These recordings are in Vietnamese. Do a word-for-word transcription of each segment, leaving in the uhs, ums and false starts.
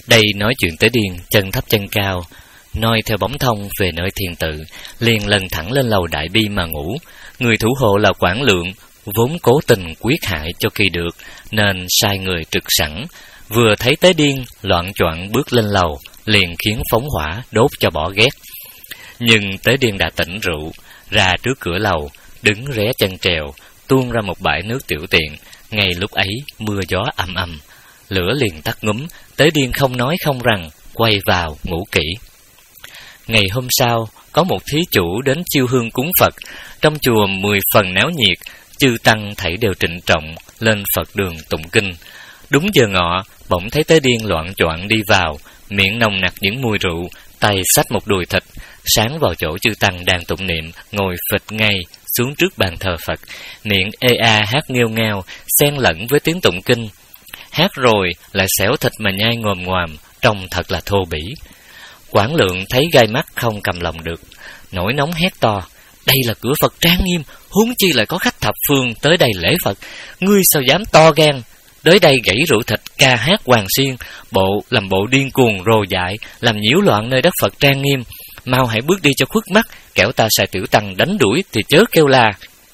Đây nói chuyện Tế Điên chân thấp chân cao, noi theo bóng thông về nơi thiền tự, liền lần thẳng lên lầu Đại Bi mà ngủ. Người thủ hộ là Quảng Lượng, vốn cố tình quyết hại cho kỳ được, nên sai người trực sẵn. Vừa thấy Tế Điên loạn choạng bước lên lầu, liền khiến phóng hỏa đốt cho bỏ ghét. Nhưng Tế Điên đã tỉnh rượu, ra trước cửa lầu, đứng ré chân trèo, tuôn ra một bãi nước tiểu tiện. Ngay lúc ấy mưa gió ầm ầm, lửa liền tắt ngúm. Tế Điên không nói không rằng, quay vào ngủ kỹ. Ngày hôm sau, có một thí chủ đến chiêu hương cúng Phật. Trong chùa mười phần náo nhiệt, chư tăng thảy đều trịnh trọng lên Phật đường tụng kinh. Đúng giờ ngọ, bỗng thấy Tế Điên loạn choạng đi vào, miệng nồng nặc những mùi rượu, tay xách một đùi thịt, sáng vào chỗ chư tăng đang tụng niệm, ngồi phịch ngay xuống trước bàn thờ Phật, miệng ê a hát nghêu ngao, xen lẫn với tiếng tụng kinh. Hát rồi lại xẻo thịt mà nhai ngồm ngoàm, trông thật là thô bỉ. Quảng Lượng thấy gai mắt không cầm lòng được, nổi nóng hét to: đây là cửa Phật trang nghiêm, huống chi lại có khách thập phương tới đây lễ Phật, ngươi sao dám to gan tới đây gãy rượu thịt, ca hát hoàng xiên, bộ làm bộ điên cuồng rồ dại, làm nhiễu loạn nơi đất Phật trang nghiêm. Mau hãy bước đi cho khuất mắt, kẻo ta sai tiểu tăng đánh đuổi thì chớ kêu la.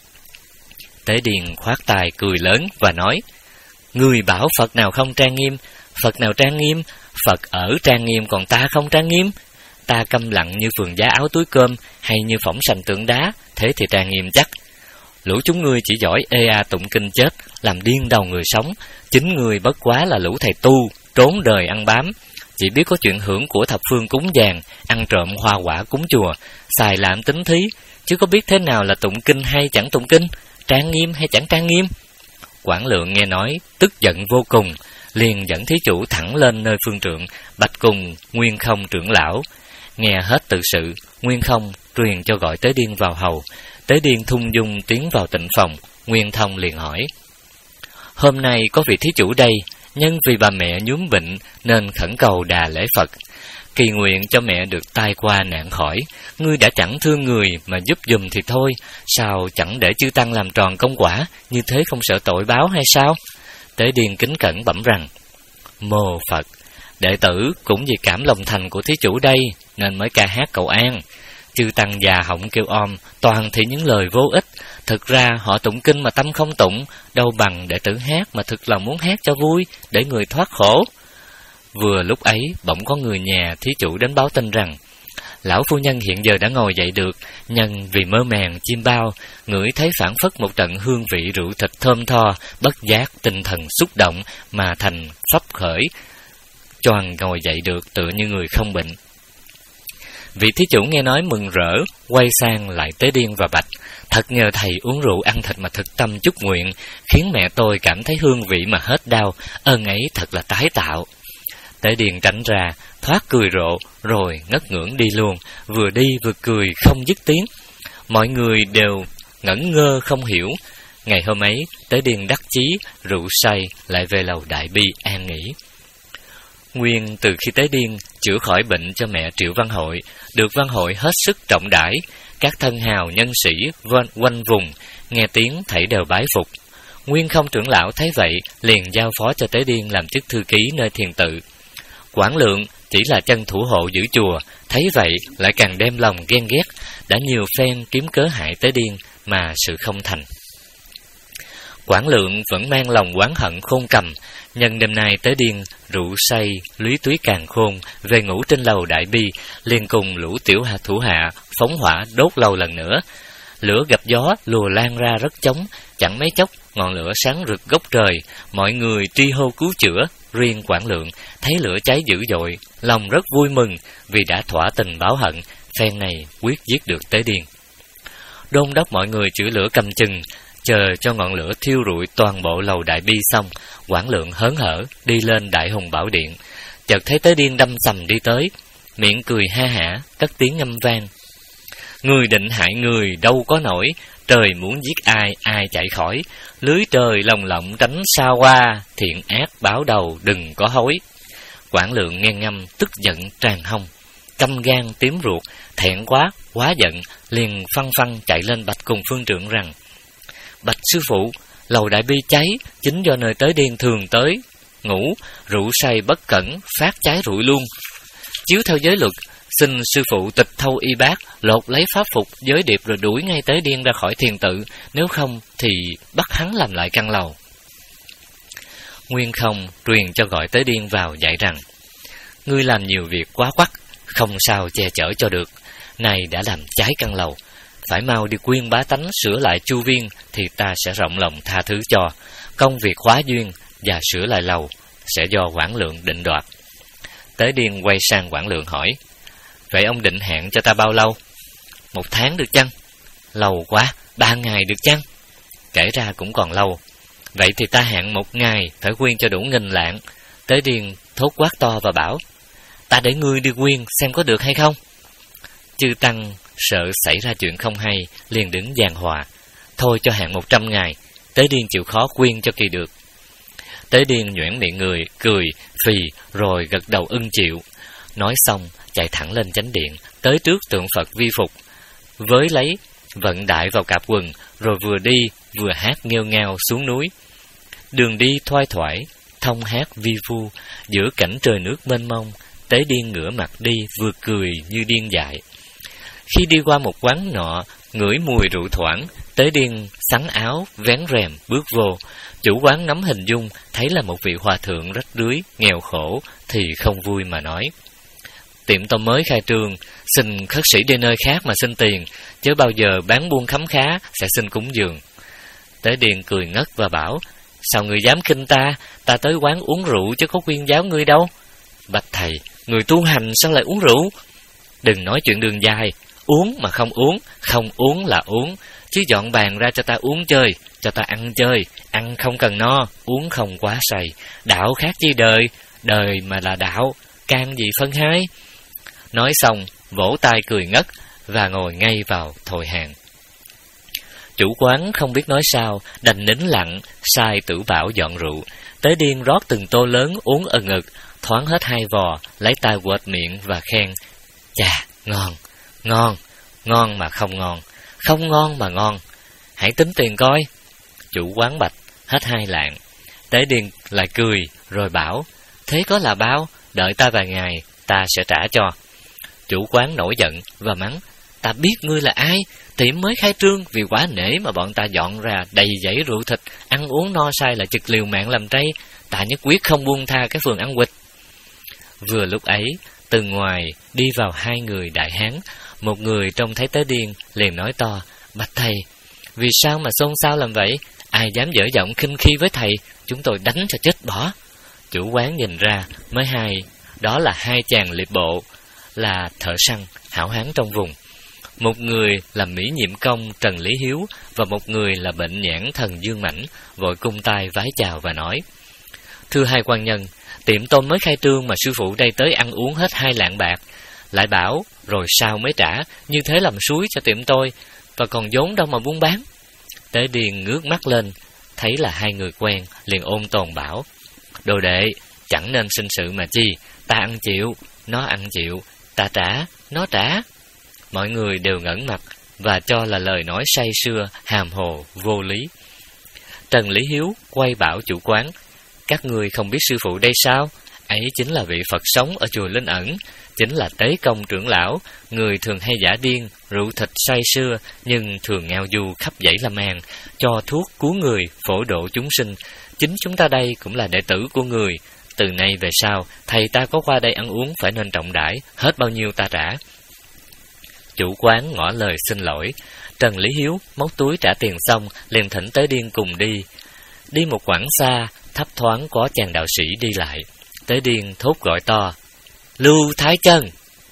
Tế Điền khoát tay cười lớn và nói: người bảo Phật nào không trang nghiêm, Phật nào trang nghiêm? Phật ở trang nghiêm, còn ta không trang nghiêm. Ta câm lặng như phường giá áo túi cơm, hay như phỏng sành tượng đá, thế thì trang nghiêm chắc. Lũ chúng ngươi chỉ giỏi ê a tụng kinh chết, làm điên đầu người sống. Chính ngươi bất quá là lũ thầy tu, trốn đời ăn bám, chỉ biết có chuyện hưởng của thập phương cúng dường, ăn trộm hoa quả cúng chùa, xài làm tính thí, chứ có biết thế nào là tụng kinh hay chẳng tụng kinh, trang nghiêm hay chẳng trang nghiêm. Quảng Lượng nghe nói, tức giận vô cùng, liền dẫn thí chủ thẳng lên nơi phương trượng, bạch cùng Nguyên Không trưởng lão. Nghe hết tự sự, Nguyên Không truyền cho gọi Tế Điên vào hầu. Tế Điên thung dung tiến vào tịnh phòng. Nguyên Thông liền hỏi: hôm nay có vị thí chủ đây, nhân vì bà mẹ nhuốm bệnh nên khẩn cầu đà lễ Phật, kỳ nguyện cho mẹ được tai qua nạn khỏi. Ngươi đã chẳng thương người mà giúp giùm thì thôi, sao chẳng để chư tăng làm tròn công quả, như thế không sợ tội báo hay sao? Tế Điên kính cẩn bẩm rằng: mô Phật, đệ tử cũng vì cảm lòng thành của thí chủ đây nên mới ca hát cầu an. Chư tăng già họng kêu om, toàn thì những lời vô ích. Thực ra họ tụng kinh mà tâm không tụng, đâu bằng đệ tử hát mà thực lòng muốn hát cho vui, để người thoát khổ. Vừa lúc ấy, bỗng có người nhà thí chủ đến báo tin rằng lão phu nhân hiện giờ đã ngồi dậy được, nhân vì mơ màng chim bao, ngửi thấy phảng phất một trận hương vị rượu thịt thơm tho, bất giác tinh thần xúc động mà thành phấp khởi, choàng ngồi dậy được tựa như người không bệnh. Vị thí chủ nghe nói mừng rỡ, quay sang lại Tế Điên và bạch: thật nhờ thầy uống rượu ăn thịt mà thực tâm chúc nguyện, khiến mẹ tôi cảm thấy hương vị mà hết đau, ơn ấy thật là tái tạo. Tế Điên tránh ra, thoát cười rộ, rồi ngất ngưỡng đi luôn, vừa đi vừa cười không dứt tiếng. Mọi người đều ngẩn ngơ không hiểu. Ngày hôm ấy, Tế Điên đắc chí, rượu say, lại về lầu Đại Bi an nghỉ. Nguyên từ khi Tế Điên chữa khỏi bệnh cho mẹ Triệu Văn Hội, được Văn Hội hết sức trọng đãi, các thân hào nhân sĩ quanh vùng nghe tiếng thảy đều bái phục. Nguyên Không trưởng lão thấy vậy, liền giao phó cho Tế Điên làm chức thư ký nơi thiền tự. Quảng Lượng chỉ là chân thủ hộ giữ chùa, thấy vậy lại càng đem lòng ghen ghét, đã nhiều phen kiếm cớ hại Tế Điên mà sự không thành. Quảng Lượng vẫn mang lòng oán hận khôn cầm, nhân đêm nay Tế Điên rượu say lúy túy càng khôn, về ngủ trên lầu Đại Bi, liền cùng lũ tiểu hạ thủ hạ phóng hỏa đốt lầu lần nữa. Lửa gặp gió lùa lan ra rất chóng, chẳng mấy chốc ngọn lửa sáng rực gốc trời, mọi người tri hô cứu chữa. Riêng Quảng Lượng thấy lửa cháy dữ dội, lòng rất vui mừng vì đã thỏa tình báo hận, phen này quyết giết được Tế Điên. Đôn đốc mọi người chữa lửa cầm chừng, chờ cho ngọn lửa thiêu rụi toàn bộ lầu Đại Bi xong, Quảng Lượng hớn hở đi lên Đại Hùng Bảo Điện, chợt thấy Tế Điên đâm sầm đi tới, miệng cười ha hả, cất tiếng ngâm vang: người định hại người đâu có nổi, trời muốn giết ai ai chạy khỏi, lưới trời lồng lộng tránh xa qua, thiện ác báo đầu đừng có hối. Quảng Lượng nghe ngâm tức giận tràn hông, căm gan tím ruột, thẹn quá quá giận, liền phăng phăng chạy lên bạch cùng phương trượng rằng: bạch sư phụ, lầu Đại Bi cháy chính do nơi Tế Điên thường tới ngủ, rượu say bất cẩn, phát cháy rụi luôn. Chiếu theo giới luật, xin sư phụ tịch thâu y bác, lột lấy pháp phục, giới điệp rồi đuổi ngay Tế Điên ra khỏi thiền tự, nếu không thì bắt hắn làm lại căn lầu. Nguyên Không truyền cho gọi Tế Điên vào dạy rằng: ngươi làm nhiều việc quá quắt, không sao che chở cho được, này đã làm cháy căn lầu, phải mau đi khuyên bá tánh sửa lại chu viên, thì ta sẽ rộng lòng tha thứ cho. Công việc hóa duyên và sửa lại lầu sẽ do quản lượng định đoạt. Tế Điên quay sang quản lượng hỏi: vậy ông định hẹn cho ta bao lâu? Một tháng được chăng? Lâu quá. Ba ngày được chăng? Kể ra cũng còn lâu. Vậy thì ta hẹn một ngày, phải quyên cho đủ nghìn lạng. Tế Điên thốt quát to và bảo: ta để ngươi đi quyên xem có được hay không. Chư tăng sợ xảy ra chuyện không hay, liền đứng giảng hòa: thôi cho hẹn một trăm ngày. Tế Điên chịu khó quyên cho kỳ được. Tế Điên nhoẻn miệng người, cười, phì, rồi gật đầu ưng chịu. Nói xong, chạy thẳng lên chánh điện, tới trước tượng Phật vi phục, với lấy, vận đại vào cạp quần, rồi vừa đi, vừa hát nghêu ngao xuống núi. Đường đi thoai thoải, thông hát vi vu, giữa cảnh trời nước mênh mông, Tế Điên ngửa mặt đi, vừa cười như điên dại. Khi đi qua một quán nọ, ngửi mùi rượu thoảng, Tế Điên xắn áo, vén rèm, bước vô. Chủ quán nắm hình dung, thấy là một vị hòa thượng rách rưới, nghèo khổ, thì không vui mà nói: tiệm tôi mới khai trương, xin khất sĩ đi nơi khác mà xin tiền, chứ bao giờ bán buôn khấm khá, sẽ xin cúng dường. Tế Điên cười ngất và bảo: sao ngươi dám khinh ta? Ta tới quán uống rượu chứ có khuyên giáo ngươi đâu. Bạch thầy, người tu hành sao lại uống rượu? Đừng nói chuyện đường dài, uống mà không uống, không uống là uống, chứ dọn bàn ra cho ta uống chơi, cho ta ăn chơi, ăn không cần no, uống không quá say. Đạo khác chi đời, đời mà là đạo, can gì phân hai. Nói xong, vỗ tay cười ngất và ngồi ngay vào thồi hàng. Chủ quán không biết nói sao, đành nín lặng, sai Tử Bảo dọn rượu. Tế Điên rót từng tô lớn uống ừng ực, thoáng hết hai vò, lấy tay quệt miệng và khen: chà, ngon, ngon, ngon mà không ngon, không ngon mà ngon. Hãy tính tiền coi. Chủ quán bạch: hết hai lạng. Tế Điên lại cười rồi bảo: thế có là bao, đợi ta vài ngày, ta sẽ trả cho. Chủ quán nổi giận và mắng: ta biết ngươi là ai, tiệm mới khai trương, vì quá nể mà bọn ta dọn ra đầy dãy rượu thịt, ăn uống no say là chực liều mạng làm trây, ta nhất quyết không buông tha cái phường ăn quỵt. Vừa lúc ấy, từ ngoài đi vào hai người đại hán. Một người trông thấy Tế Điên liền nói to: bạch thầy, vì sao mà xôn xao làm vậy? Ai dám dở giọng khinh khi với thầy, chúng tôi đánh cho chết bỏ. Chủ quán nhìn ra mới hay, đó là hai chàng liệp bộ, là thợ săn hảo hán trong vùng. Một người là Mỹ Nhiệm Công Trần Lý Hiếu, và một người là bệnh nhãn Thần Dương Mãnh, vội cung tay vái chào và nói: thưa hai quan nhân, tiệm tôm mới khai trương mà sư phụ đây tới ăn uống hết hai lạng bạc, lại bảo rồi sao mới trả, như thế làm suối cho tiệm tôi, và còn vốn đâu mà buôn bán. Tế Điên ngước mắt lên, thấy là hai người quen, liền ôn tồn bảo: đồ đệ, chẳng nên sinh sự mà chi, ta ăn chịu, nó ăn chịu, ta trả, nó trả. Mọi người đều ngẩn mặt và cho là lời nói say sưa, hàm hồ, vô lý. Trần Lý Hiếu quay bảo chủ quán: các người không biết sư phụ đây sao? Ấy chính là vị Phật sống ở chùa Linh Ẩn, chính là Tế Công trưởng lão, người thường hay giả điên, rượu thịt say sưa, nhưng thường ngao du khắp dãy Lâm An, cho thuốc cứu người, phổ độ chúng sinh. Chính chúng ta đây cũng là đệ tử của người. Từ nay về sau, thầy ta có qua đây ăn uống phải nên trọng đãi, hết bao nhiêu ta trả. Chủ quán ngỏ lời xin lỗi. Trần Lý Hiếu móc túi trả tiền xong, liền thỉnh Tế Điên cùng đi. Đi một quãng xa, thấp thoáng có chàng đạo sĩ đi lại. Tế Điên thốt gọi to: Lưu Thái Chân!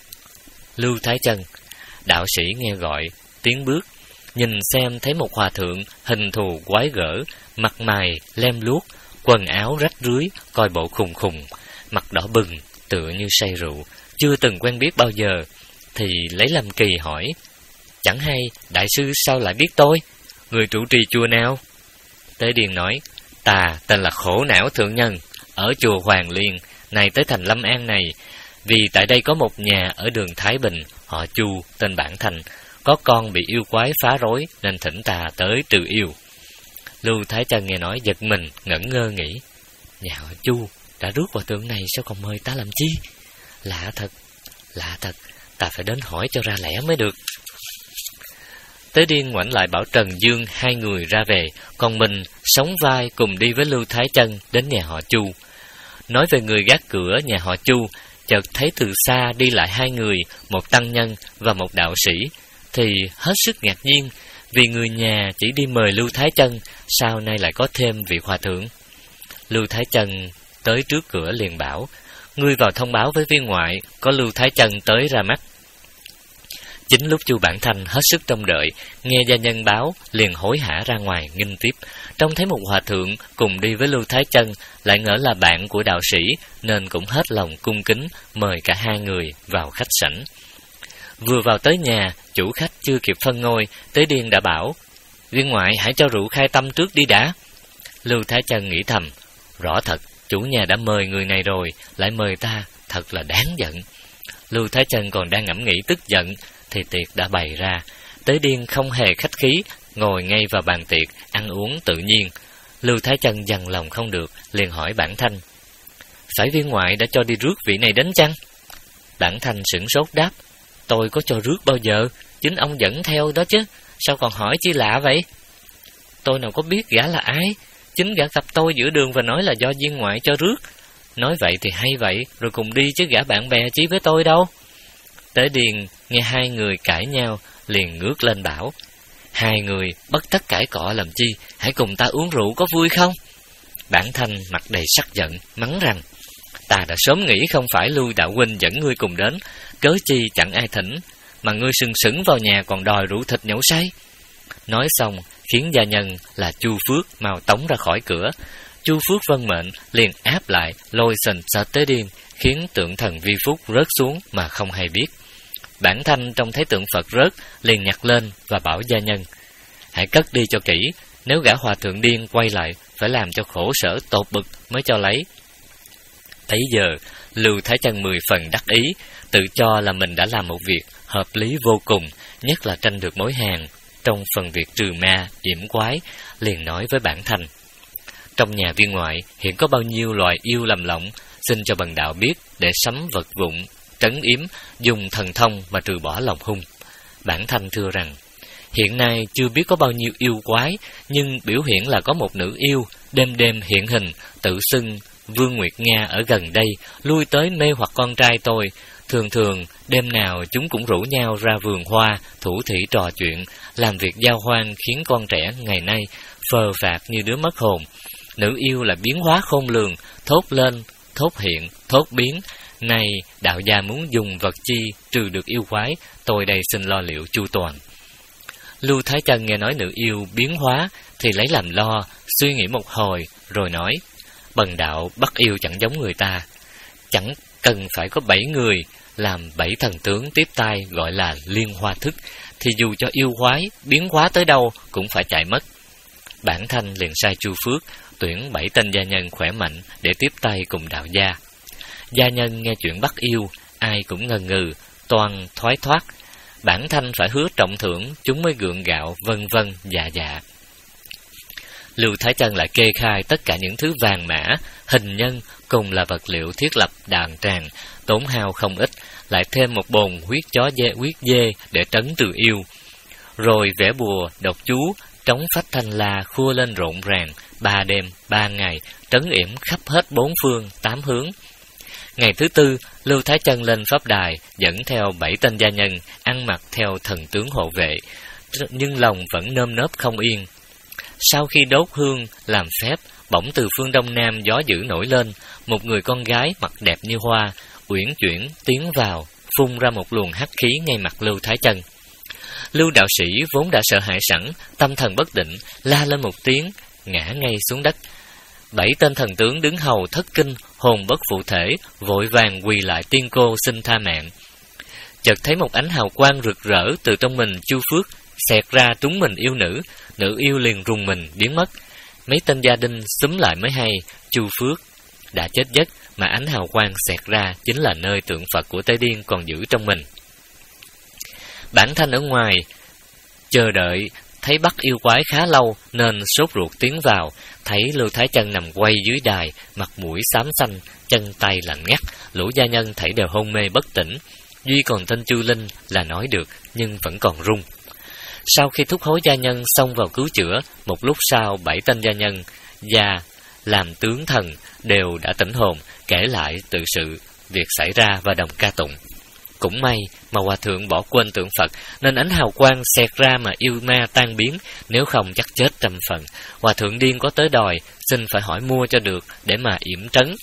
Lưu Thái Chân! Đạo sĩ nghe gọi, tiến bước, nhìn xem thấy một hòa thượng hình thù quái gở, mặt mày lem luốc, quần áo rách rưới, coi bộ khùng khùng, mặt đỏ bừng, tựa như say rượu, chưa từng quen biết bao giờ, thì lấy làm kỳ hỏi: chẳng hay đại sư sao lại biết tôi? Người trụ trì chùa nào? Tế Điên nói: ta tên là Khổ Não Thượng Nhân, ở chùa Hoàng Liên, này tới thành Lâm An này, vì tại đây có một nhà ở đường Thái Bình, họ Chu, tên Bản Thành, có con bị yêu quái phá rối, nên thỉnh ta tới trừ yêu. Lưu Thái Chân nghe nói giật mình, ngẩn ngơ nghĩ: nhà họ Chu, đã rước hòa thượng này sao còn mời ta làm chi? Lạ thật, lạ thật, ta phải đến hỏi cho ra lẽ mới được. Tế Điên ngoảnh lại bảo Trần Dương hai người ra về, còn mình sóng vai cùng đi với Lưu Thái Chân đến nhà họ Chu. Nói về người gác cửa nhà họ Chu, chợt thấy từ xa đi lại hai người, một tăng nhân và một đạo sĩ, thì hết sức ngạc nhiên, vì người nhà chỉ đi mời Lưu Thái Chân, sao nay lại có thêm vị hòa thượng. Lưu Thái Chân tới trước cửa liền bảo: ngươi vào thông báo với viên ngoại, có Lưu Thái Chân tới ra mắt. Chính lúc Chu Bản Thanh hết sức trông đợi, nghe gia nhân báo, liền hối hả ra ngoài nghinh tiếp. Trông thấy một hòa thượng cùng đi với Lưu Thái Chân, lại ngỡ là bạn của đạo sĩ, nên cũng hết lòng cung kính mời cả hai người vào khách sảnh. Vừa vào tới nhà, chủ khách chưa kịp phân ngôi, Tế Điên đã bảo: viên ngoại hãy cho rượu khai tâm trước đi đã. Lưu Thái Chân nghĩ thầm: rõ thật, chủ nhà đã mời người này rồi, lại mời ta, thật là đáng giận. Lưu Thái Chân còn đang ngẫm nghĩ tức giận, thì tiệc đã bày ra. Tế Điên không hề khách khí, ngồi ngay vào bàn tiệc, ăn uống tự nhiên. Lưu Thái Chân dằn lòng không được, liền hỏi Bản Thanh: phải viên ngoại đã cho đi rước vị này đến chăng? Bản Thanh sửng sốt đáp: tôi có cho rước bao giờ, chính ông dẫn theo đó chứ, sao còn hỏi chi lạ vậy? Tôi nào có biết gã là ai, chính gã gặp tôi giữa đường và nói là do viên ngoại cho rước. Nói vậy thì hay vậy, rồi cùng đi chứ gã bạn bè chí với tôi đâu. Tế Điền nghe hai người cãi nhau, liền ngước lên bảo: hai người bất tất cãi cọ làm chi, hãy cùng ta uống rượu có vui không? Bản Thanh mặt đầy sắc giận, mắng rằng: ta đã sớm nghĩ không phải Lưu đạo huynh dẫn ngươi cùng đến, cớ chi chẳng ai thỉnh, mà ngươi sừng sững vào nhà còn đòi rượu thịt nhậu say. Nói xong, khiến gia nhân là Chu Phước mau tống ra khỏi cửa. Chu Phước vâng mệnh, liền áp lại, lôi sình sệt Tế Điên, khiến tượng thần Vi Phúc rớt xuống mà không hay biết. Bản Thanh trông thấy tượng Phật rớt, liền nhặt lên và bảo gia nhân: hãy cất đi cho kỹ, nếu gã hòa thượng điên quay lại, phải làm cho khổ sở tột bực mới cho lấy. Bấy giờ, Lưu Thái Chân mười phần đắc ý, tự cho là mình đã làm một việc hợp lý vô cùng, nhất là tranh được mối hàng trong phần việc trừ ma, yểm quái, liền nói với Bản Thanh: trong nhà viên ngoại hiện có bao nhiêu loài yêu lầm lộng, xin cho bần đạo biết để sắm vật vụn, trấn yếm, dùng thần thông mà trừ bỏ lòng hung. Bản Thanh thưa rằng: hiện nay chưa biết có bao nhiêu yêu quái, nhưng biểu hiện là có một nữ yêu đêm đêm hiện hình, tự xưng Vương Nguyệt Nga ở gần đây, lui tới mê hoặc con trai tôi. Thường thường đêm nào chúng cũng rủ nhau ra vườn hoa, thủ thỉ trò chuyện, làm việc giao hoan, khiến con trẻ ngày nay phờ phạc như đứa mất hồn. Nữ yêu là biến hóa khôn lường, thốt lên, thốt hiện, thốt biến. Này đạo gia muốn dùng vật chi trừ được yêu quái, tôi đây xin lo liệu chu toàn. Lưu Thái Chân nghe nói nữ yêu biến hóa thì lấy làm lo, suy nghĩ một hồi rồi nói: bần đạo bắt yêu chẳng giống người ta, chẳng cần phải có bảy người làm bảy thần tướng tiếp tay gọi là liên hoa thức, thì dù cho yêu quái biến hóa tới đâu cũng phải chạy mất. Bản Thanh liền sai Chu Phước tuyển bảy tên gia nhân khỏe mạnh để tiếp tay cùng đạo gia. Gia nhân nghe chuyện bắt yêu, ai cũng ngần ngừ, toàn thoái thoát. Bản Thanh phải hứa trọng thưởng, chúng mới gượng gạo, vân vân dạ dạ. Lưu Thái Chân lại kê khai tất cả những thứ vàng mã, hình nhân cùng là vật liệu thiết lập đàn tràng, tốn hao không ít, lại thêm một bồn huyết chó dê, huyết dê để trấn trừ yêu. Rồi vẽ bùa, đọc chú, trống phách thanh la khua lên rộn ràng, ba đêm, ba ngày, trấn yểm khắp hết bốn phương, tám hướng. Ngày thứ tư, Lưu Thái Chân lên pháp đài, dẫn theo bảy tên gia nhân, ăn mặc theo thần tướng hộ vệ, nhưng lòng vẫn nơm nớp không yên. Sau khi đốt hương làm phép, bỗng từ phương đông nam gió dữ nổi lên, một người con gái mặt đẹp như hoa, uyển chuyển tiến vào, phun ra một luồng hắc khí ngay mặt Lưu Thái Chân. Lưu đạo sĩ vốn đã sợ hãi sẵn, tâm thần bất định, la lên một tiếng, ngã ngay xuống đất. Bảy tên thần tướng đứng hầu thất kinh, hồn bất phụ thể, vội vàng quỳ lại tiên cô xin tha mạng. Chợt thấy một ánh hào quang rực rỡ từ trong mình Chu Phước xẹt ra trúng mình yêu nữ, nữ yêu liền rùng mình biến mất. Mấy tên gia đình xúm lại mới hay Chu Phước đã chết giấc, mà ánh hào quang xẹt ra chính là nơi tượng Phật của Tế Điên còn giữ trong mình. Bản Thanh ở ngoài chờ đợi thấy bắt yêu quái khá lâu nên sốt ruột tiến vào, thấy Lưu Thái Chân nằm quay dưới đài, mặt mũi xám xanh, chân tay lạnh ngắt, lũ gia nhân thảy đều hôn mê bất tỉnh. Duy còn tên Chu Linh là nói được nhưng vẫn còn run. Sau khi thúc hối gia nhân xông vào cứu chữa, một lúc sau bảy tên gia nhân và làm tướng thần đều đã tỉnh hồn, kể lại tự sự việc xảy ra và đồng ca tụng. Cũng may mà hòa thượng bỏ quên tượng Phật nên ánh hào quang xẹt ra mà yêu ma tan biến, nếu không chắc chết trăm phần. Hòa thượng điên có tới đòi, xin phải hỏi mua cho được để mà yểm trấn.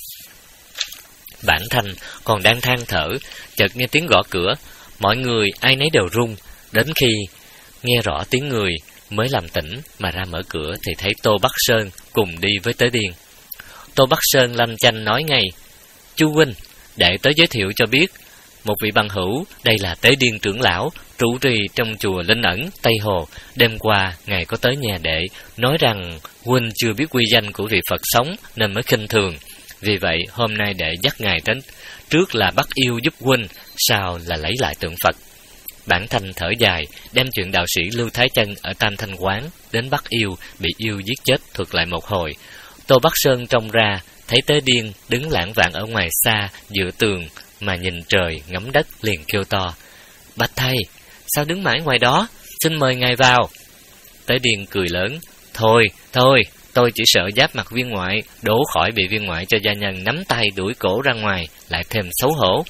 Bản Thanh còn đang than thở, chợt nghe tiếng gõ cửa, mọi người ai nấy đều run, đến khi nghe rõ tiếng người mới làm tỉnh mà ra mở cửa thì thấy Tô Bắc Sơn cùng đi với Tế Điên. Tô Bắc Sơn lanh chanh nói ngay: "Chu huynh, đệ tới giới thiệu cho biết, một vị bằng hữu, đây là Tế Điên trưởng lão, trụ trì trong chùa Linh Ẩn, Tây Hồ. Đêm qua, ngài có tới nhà đệ, nói rằng huynh chưa biết quy danh của vị Phật sống nên mới khinh thường. Vì vậy, hôm nay đệ dắt ngài đến, trước là bắt yêu giúp huynh, sau là lấy lại tượng Phật." Bản Thanh thở dài, đem chuyện đạo sĩ Lưu Thái Chân ở Tam Thanh Quán đến bắt yêu, bị yêu giết chết thuật lại một hồi. Tô Bắc Sơn trông ra, thấy Tế Điên đứng lảng vảng ở ngoài xa, dựa tường, mà nhìn trời ngắm đất, liền kêu to: "Bạch thầy, sao đứng mãi ngoài đó? Xin mời ngài vào." Tế Điên cười lớn: Thôi, thôi, tôi chỉ sợ giáp mặt viên ngoại, đổ khỏi bị viên ngoại cho gia nhân nắm tay đuổi cổ ra ngoài, lại thêm xấu hổ."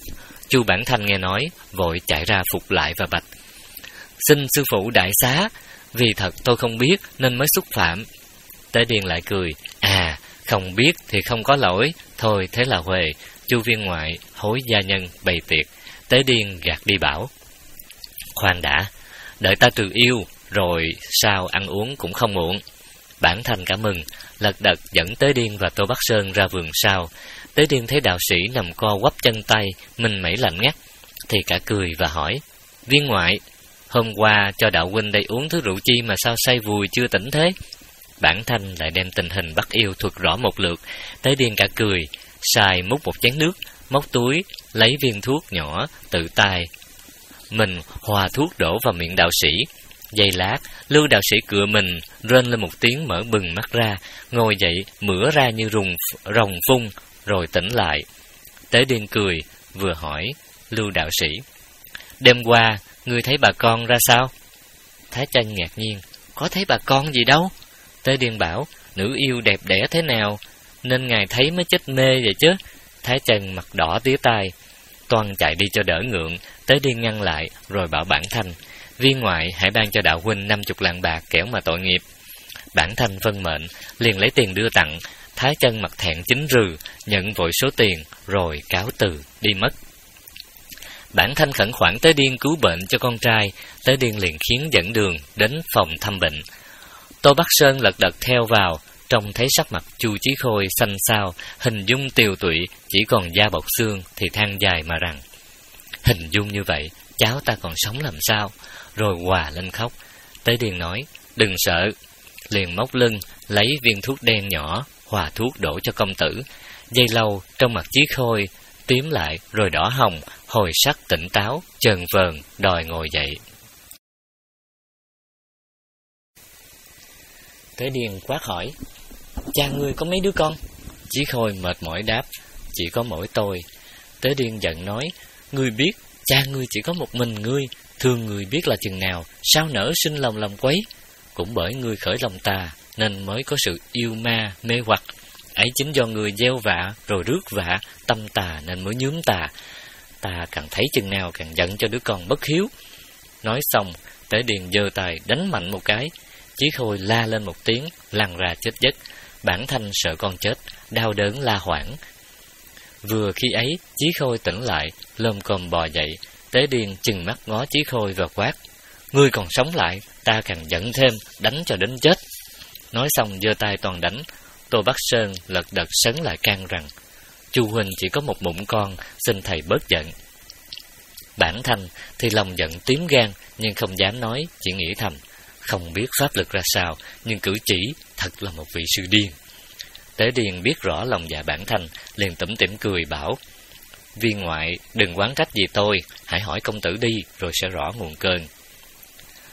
Chu Bản Thanh nghe nói, vội chạy ra phục lại và bạch: "Xin sư phụ đại xá, vì thật tôi không biết nên mới xúc phạm." Tế Điên lại cười: "À, không biết thì không có lỗi, thôi thế là huề." Chu viên ngoại hối gia nhân bày tiệc. Tế Điên gạt đi bảo: "Khoan đã, đợi ta trừ yêu, rồi sao ăn uống cũng không muộn." Bản Thanh cả mừng, lật đật dẫn Tế Điên và Tô Bắc Sơn ra vườn sau. Tế Điên thấy đạo sĩ nằm co quắp chân tay, mình mẩy lạnh ngắt, thì cả cười và hỏi: "Viên ngoại, hôm qua cho đạo huynh đây uống thứ rượu chi mà sao say vùi chưa tỉnh thế?" Bản Thanh lại đem tình hình bắt yêu thuật rõ một lượt. Tế Điên cả cười, xài múc một chén nước, móc túi lấy viên thuốc nhỏ, tự tay mình hòa thuốc đổ vào miệng đạo sĩ. Giây lát, Lưu đạo sĩ cựa mình, rên lên một tiếng mở bừng mắt ra, ngồi dậy mửa ra như rùng rồng phun, rồi tỉnh lại. Tế Điên cười, vừa hỏi Lưu đạo sĩ: "Đêm qua, ngươi thấy bà con ra sao?" Thái Chân ngạc nhiên: "Có thấy bà con gì đâu." Tế Điên bảo: "Nữ yêu đẹp đẽ thế nào, nên ngài thấy mới chết mê vậy chứ." Thái Chân mặt đỏ tía tai, toan chạy đi cho đỡ ngượng. Tế Điên ngăn lại, rồi bảo Bản Thanh: "Viên ngoại hãy ban cho đạo huynh năm chục lạng bạc, kẻo mà tội nghiệp." Bản Thanh vâng mệnh, liền lấy tiền đưa tặng. Thái Chân mặt thẹn chính rừ, nhận vội số tiền, rồi cáo từ đi mất. Bản Thanh khẩn khoản Tế Điên cứu bệnh cho con trai. Tế Điên liền khiến dẫn đường đến phòng thăm bệnh. Tô Bắc Sơn lật đật theo vào, trông thấy sắc mặt Chu Chí Khôi xanh xao, hình dung tiều tụy, chỉ còn da bọc xương, thì than dài mà rằng: "Hình dung như vậy, cháu ta còn sống làm sao?" Rồi hòa lên khóc. Tế Điên nói: "Đừng sợ." Liền móc lưng lấy viên thuốc đen nhỏ, hòa thuốc đổ cho công tử. Giây lâu, trong mặt Chí Khôi tím lại rồi đỏ hồng, hồi sắc tỉnh táo, chờn vờn đòi ngồi dậy. Tế Điên quát hỏi: "Cha ngươi có mấy đứa con?" Chí Khôi mệt mỏi đáp: "Chỉ có mỗi tôi." Tế Điên giận nói: "Ngươi biết cha ngươi chỉ có một mình ngươi, thương người biết là chừng nào, sao nỡ sinh lòng làm quấy? Cũng bởi ngươi khởi lòng tà nên mới có sự yêu ma mê hoặc. Ấy chính do người gieo vạ rồi rước vạ, tâm tà nên mới nhuốm tà. Ta càng thấy chừng nào càng giận cho đứa con bất hiếu." Nói xong, Tế Điên giơ tay đánh mạnh một cái. Chí Khôi la lên một tiếng, lăn ra chết giấc. Bản Thanh sợ con chết, đau đớn la hoảng. Vừa khi ấy, Chí Khôi tỉnh lại, lồm cồm bò dậy. Tế Điên chừng mắt ngó Chí Khôi và quát: "Ngươi còn sống lại, ta càng giận thêm, đánh cho đến chết." Nói xong giơ tay toàn đánh. Tô Bắc Sơn lật đật sấn lại can rằng: "Chu huynh chỉ có một bụng con, xin thầy bớt giận." Bản Thanh thì lòng giận tím gan, nhưng không dám nói, chỉ nghĩ thầm: không biết pháp lực ra sao, nhưng cử chỉ thật là một vị sư điên. Tế Điên biết rõ lòng dạ Bản Thanh, liền tủm tỉm cười bảo: "Viên ngoại đừng oán trách gì tôi, hãy hỏi công tử đi, rồi sẽ rõ nguồn cơn."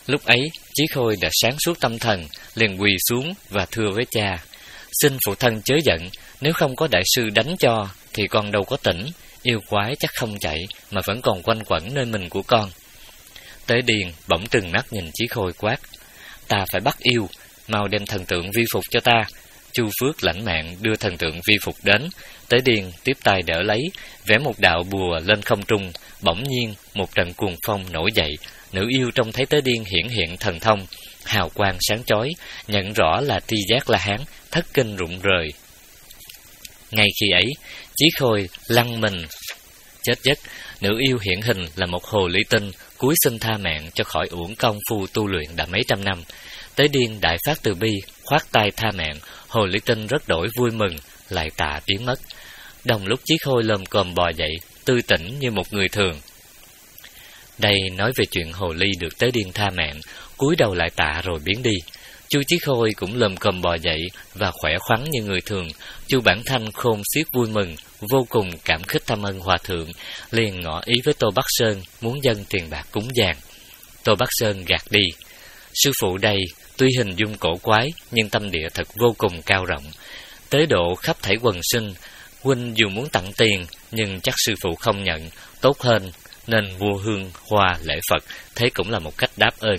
Lúc ấy, Chí Khôi đã sáng suốt tâm thần, liền quỳ xuống và thưa với cha: "Xin phụ thân chớ giận, nếu không có đại sư đánh cho thì con đâu có tỉnh, yêu quái chắc không chạy mà vẫn còn quanh quẩn nơi mình của con." Tế Điền bỗng trừng mắt nhìn Chí Khôi quát: "Ta phải bắt yêu, mau đem thần tượng vi phục cho ta." Chu Phước lãnh mạng đưa thần tượng vi phục đến. Tế Điền tiếp tay đỡ lấy, vẽ một đạo bùa lên không trung. Bỗng nhiên một trận cuồng phong nổi dậy. Nữ yêu trông thấy Tế Điền hiển hiện thần thông, hào quang sáng chói, nhận rõ là Tri Giác La Hán, thất kinh rụng rời. Ngay khi ấy, Chí Khôi lăn mình chết giấc. Nữ yêu hiện hình là một hồ ly tinh, cúi xin tha mạng cho khỏi uổng công phu tu luyện đã mấy trăm năm. Tế Điền đại phát từ bi, khoát tay tha mạng. Hồ ly tinh rất đổi vui mừng, lại tạ biến mất. Đồng lúc Chí Khôi lồm cồm bò dậy, tươi tỉnh như một người thường. Đây nói về chuyện hồ ly được Tế Điền tha mạng, cúi đầu lại tạ rồi biến đi. Chu Chí Khôi cũng lồm cồm bò dậy và khỏe khoắn như người thường. Chu Bản Thanh khôn xiết vui mừng, vô cùng cảm kích thăm ân hòa thượng, liền ngỏ ý với Tô Bắc Sơn muốn dâng tiền bạc cúng giàng. Tô Bắc Sơn gạt đi: "Sư phụ đây tuy hình dung cổ quái, nhưng tâm địa thật vô cùng cao rộng, tế độ khắp thảy quần sinh. Huynh dù muốn tặng tiền, nhưng chắc sư phụ không nhận, tốt hơn nên mua hương hoa lễ Phật, thế cũng là một cách đáp ơn."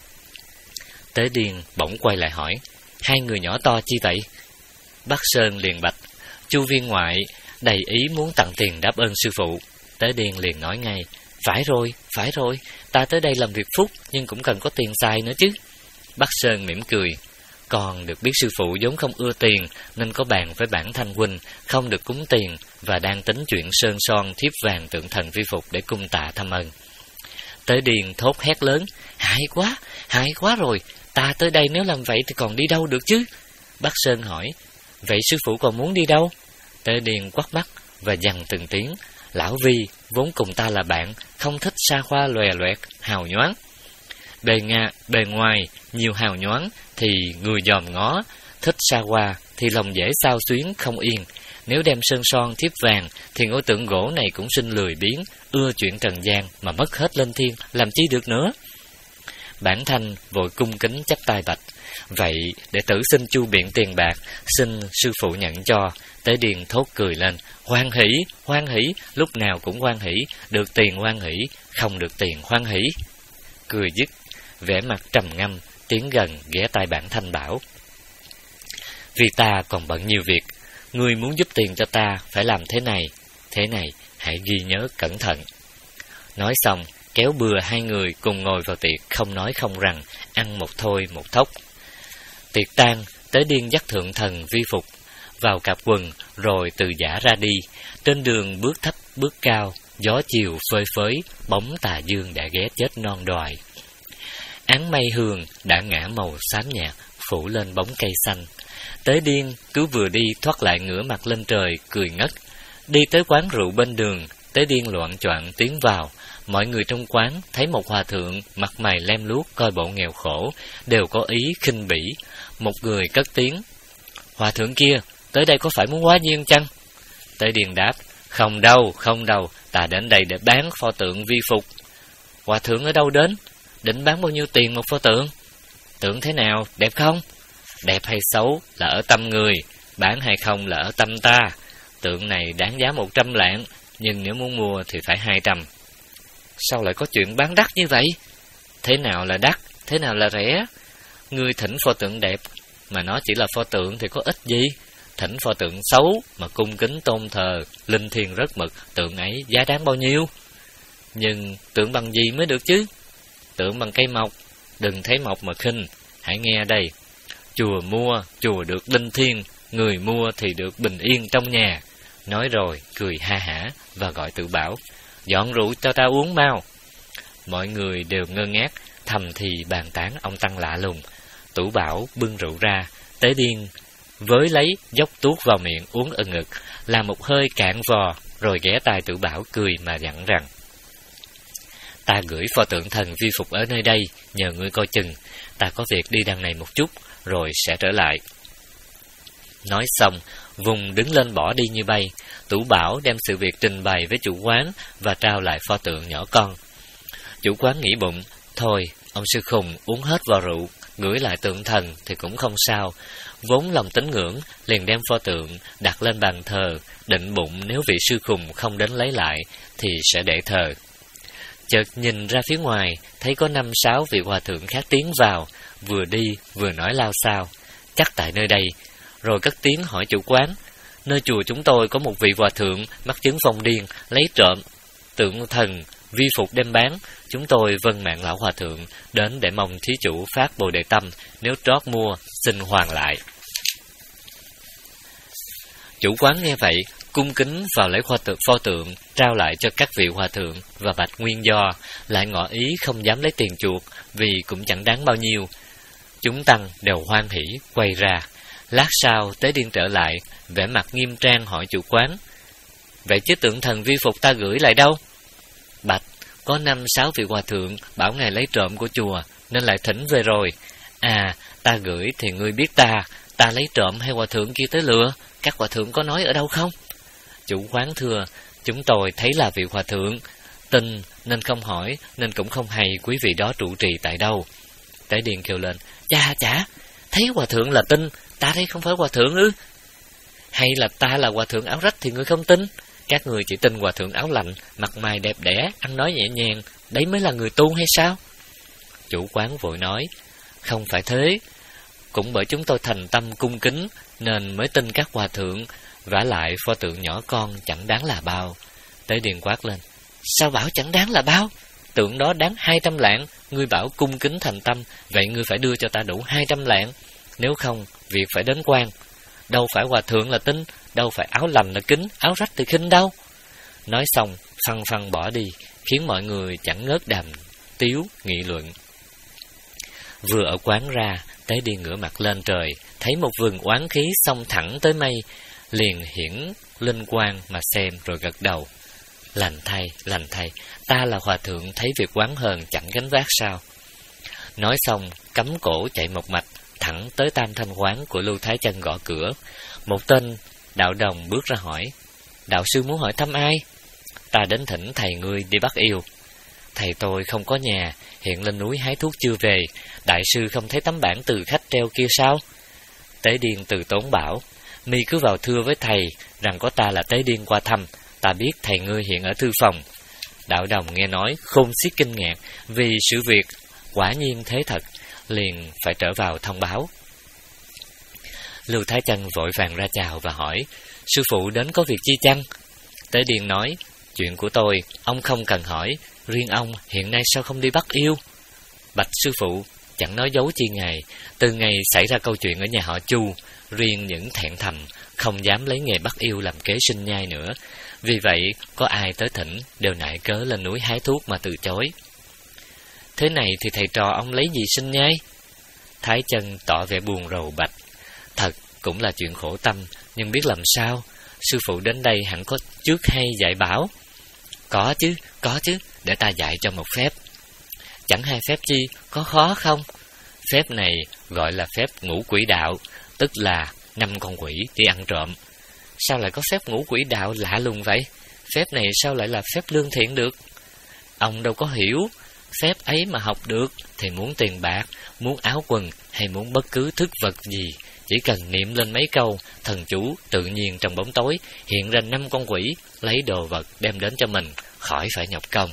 Tế Điền bỗng quay lại hỏi: "Hai người nhỏ to chi vậy?" Bắc Sơn liền bạch: "Chu viên ngoại đầy ý muốn tặng tiền đáp ơn sư phụ." Tế Điền liền nói ngay: "Phải rồi, phải rồi, ta tới đây làm việc phúc, nhưng cũng cần có tiền xài nữa chứ." Bắc Sơn mỉm cười: "Con được biết sư phụ vốn không ưa tiền, nên có bàn với Bản Thanh huynh không được cúng tiền, và đang tính chuyện sơn son thiếp vàng tượng thần vi phục để cung tạ thăm ân." Tế Điền thốt hét lớn: "Hại quá, hại quá rồi, ta tới đây nếu làm vậy thì còn đi đâu được chứ?" Bắc Sơn hỏi: "Vậy sư phụ còn muốn đi đâu?" Tế Điền quắt mắt và dằn từng tiếng: "Lão Vi vốn cùng ta là bạn, không thích xa hoa lòe loẹt, hào nhoáng. Bề nga, bề ngoài nhiều hào nhoáng thì người dòm ngó, thích xa hoa thì lòng dễ xao xuyến không yên. Nếu đem sơn son thiếp vàng thì ngôi tượng gỗ này cũng sinh lười biếng, ưa chuyện trần gian mà mất hết lên thiên, làm chi được nữa." Bản Thanh vội cung kính chắp tay bạch: "Vậy để tử xin chu biện tiền bạc, xin sư phụ nhận cho." Tế Điền thốt cười lên: "Hoan hỷ, hoan hỷ, lúc nào cũng hoan hỷ, được tiền hoan hỷ, không được tiền hoan hỷ." Cười dứt, vẻ mặt trầm ngâm, tiến gần ghé tai Bản Thanh bảo: "Vì ta còn bận nhiều việc, ngươi muốn giúp tiền cho ta phải làm thế này, thế này, hãy ghi nhớ cẩn thận." Nói xong, kéo bừa hai người cùng ngồi vào tiệc, không nói không rằng, ăn một thôi một thốc. Tiệc tan, Tế Điền dắt thượng thần vi phục vào cặp quần, rồi từ giả ra đi. Trên đường bước thấp bước cao, gió chiều phơi phới, bóng tà dương đã ghé chết non đoài. Áng mây hường đã ngả màu xám nhạt, phủ lên bóng cây xanh. Tế Điền cứ vừa đi thoát lại ngửa mặt lên trời, cười ngất. Đi tới quán rượu bên đường, Tế Điền loạng choạng tiến vào. Mọi người trong quán thấy một hòa thượng mặt mày lem luốc, coi bộ nghèo khổ, đều có ý khinh bỉ. Một người cất tiếng: "Hòa thượng kia, tới đây có phải muốn quá duyên chăng?" Tế Điền đáp: "Không đâu, không đâu, ta đến đây để bán pho tượng vi phục." "Hòa thượng ở đâu đến? Định bán bao nhiêu tiền một pho tượng?" "Tượng thế nào, đẹp không?" "Đẹp hay xấu là ở tâm người, bán hay không là ở tâm ta. Tượng này đáng giá một trăm lạng, nhưng nếu muốn mua thì phải hai trăm." "Sao lại có chuyện bán đắt như vậy?" "Thế nào là đắt, thế nào là rẻ? Ngươi thỉnh pho tượng đẹp mà nó chỉ là pho tượng thì có ích gì? Thỉnh pho tượng xấu mà cung kính tôn thờ, linh thiêng rất mực, tượng ấy giá đáng bao nhiêu?" "Nhưng tượng bằng gì mới được chứ?" "Tượng bằng cây mộc, đừng thấy mộc mà khinh. Hãy nghe đây: chùa mua, chùa được linh thiêng, người mua thì được bình yên trong nhà." Nói rồi cười ha hả và gọi Tử Bảo: "Dọn rượu cho ta uống mau." Mọi người đều ngơ ngác, thầm thì bàn tán ông tăng lạ lùng. Tử Bảo bưng rượu ra, Tế Điền với lấy dốc tuốt vào miệng uống ừng ực, làm một hơi cạn vò, rồi ghé tai Tử Bảo cười mà dặn rằng: "Ta gửi pho tượng thần vi phục ở nơi đây, nhờ ngươi coi chừng. Ta có việc đi đằng này một chút, rồi sẽ trở lại." Nói xong, vùng đứng lên bỏ đi như bay. Tử Bảo đem sự việc trình bày với chủ quán và trao lại pho tượng nhỏ con. Chủ quán nghĩ bụng: thôi ông sư khùng uống hết vò rượu, gửi lại tượng thần thì cũng không sao. Vốn lòng tín ngưỡng, liền đem pho tượng đặt lên bàn thờ, định bụng nếu vị sư khùng không đến lấy lại thì sẽ để thờ. Chợt nhìn ra phía ngoài, thấy có năm sáu vị hòa thượng khác tiến vào, vừa đi vừa nói lao xao, chắc tại nơi đây. Rồi cất tiếng hỏi chủ quán, nơi chùa chúng tôi có một vị hòa thượng mắc chứng phong điên, lấy trộm tượng thần vi phục đem bán. Chúng tôi vâng mạng lão hòa thượng đến để mong thí chủ phát bồ đề tâm, nếu trót mua xin hoàn lại. Chủ quán nghe vậy, cung kính vào lấy pho tượng, pho tượng trao lại cho các vị hòa thượng và bạch nguyên do, lại ngỏ ý không dám lấy tiền chuộc vì cũng chẳng đáng bao nhiêu. Chúng tăng đều hoan hỉ quay ra. Lát sau Tế Điên trở lại, vẻ mặt nghiêm trang hỏi chủ quán, vậy chứ tượng thần vi phục ta gửi lại đâu? Bạch, có năm sáu vị hòa thượng bảo ngài lấy trộm của chùa nên lại thỉnh về rồi. À, ta gửi thì ngươi biết ta, ta lấy trộm hay hòa thượng kia tới lừa? Các hòa thượng có nói ở đâu không? Chủ quán thưa, chúng tôi thấy là vị hòa thượng, tin nên không hỏi, nên cũng không hay quý vị đó trụ trì tại đâu. Tế Điền kêu lên, chà chả, thấy hòa thượng là tin, ta đây không phải hòa thượng ư? Hay là ta là hòa thượng áo rách thì ngươi không tin? Các người chỉ tin hòa thượng áo lạnh, mặt mày đẹp đẽ, ăn nói nhẹ nhàng, đấy mới là người tu hay sao? Chủ quán vội nói, không phải thế, cũng bởi chúng tôi thành tâm cung kính nên mới tin các hòa thượng, vả lại pho tượng nhỏ con chẳng đáng là bao. Tế Điền quát lên, sao bảo chẳng đáng là bao? Tượng đó đáng hai trăm lạng, ngươi bảo cung kính thành tâm, vậy ngươi phải đưa cho ta đủ hai trăm lạng, nếu không việc phải đến quan. Đâu phải hòa thượng là tin, đâu phải áo lành là kính, áo rách thì khinh đâu. Nói xong phăng phăng bỏ đi, khiến mọi người chẳng ngớt đàm tiếu nghị luận. Vừa ở quán ra, Tế Điền ngửa mặt lên trời, thấy một vườn oán khí xông thẳng tới mây, liền hiển linh quang mà xem rồi gật đầu. Lành thay, lành thay, ta là hòa thượng thấy việc oán hờn chẳng gánh vác sao? Nói xong cắm cổ chạy một mạch thẳng tới Tam Thanh quán của Lưu Thái Chân gõ cửa. Một tên đạo đồng bước ra hỏi, đạo sư muốn hỏi thăm ai? Ta đến thỉnh thầy ngươi đi bắt yêu. Thầy tôi không có nhà, hiện lên núi hái thuốc chưa về. Đại sư không thấy tấm bảng từ khách treo kia sao? Tế Điên từ tốn bảo, mi cứ vào thưa với thầy rằng có ta là Tế Điên qua thăm, ta biết thầy ngươi hiện ở thư phòng. Đạo đồng nghe nói khôn xiết kinh ngạc, vì sự việc quả nhiên thế thật, liền phải trở vào thông báo. Lưu Thái Chân vội vàng ra chào và hỏi, sư phụ đến có việc chi chăng? Tế Điên nói, chuyện của tôi ông không cần hỏi, riêng ông hiện nay sao không đi bắt yêu? Bạch sư phụ, chẳng nói dấu chi ngài, từ ngày xảy ra câu chuyện ở nhà họ Chu, riêng những thẹn thầm không dám lấy nghề bắt yêu làm kế sinh nhai nữa. Vì vậy có ai tới thỉnh đều nại cớ lên núi hái thuốc mà từ chối. Thế này thì thầy trò ông lấy gì sinh nhai? Thái Chân tỏ vẻ buồn rầu bạch, thật cũng là chuyện khổ tâm, nhưng biết làm sao? Sư phụ đến đây hẳn có trước hay dạy bảo. Có chứ, có chứ, để ta dạy cho một phép. Chẳng hay phép chi, có khó không? Phép này gọi là phép ngũ quỷ đạo, tức là năm con quỷ đi ăn trộm. Sao lại có phép ngũ quỷ đạo lạ lùng vậy? Phép này sao lại là phép lương thiện được? Ông đâu có hiểu. Phép ấy mà học được thì muốn tiền bạc, muốn áo quần hay muốn bất cứ thức vật gì, chỉ cần niệm lên mấy câu thần chú, tự nhiên trong bóng tối hiện ra năm con quỷ lấy đồ vật đem đến cho mình, khỏi phải nhọc công.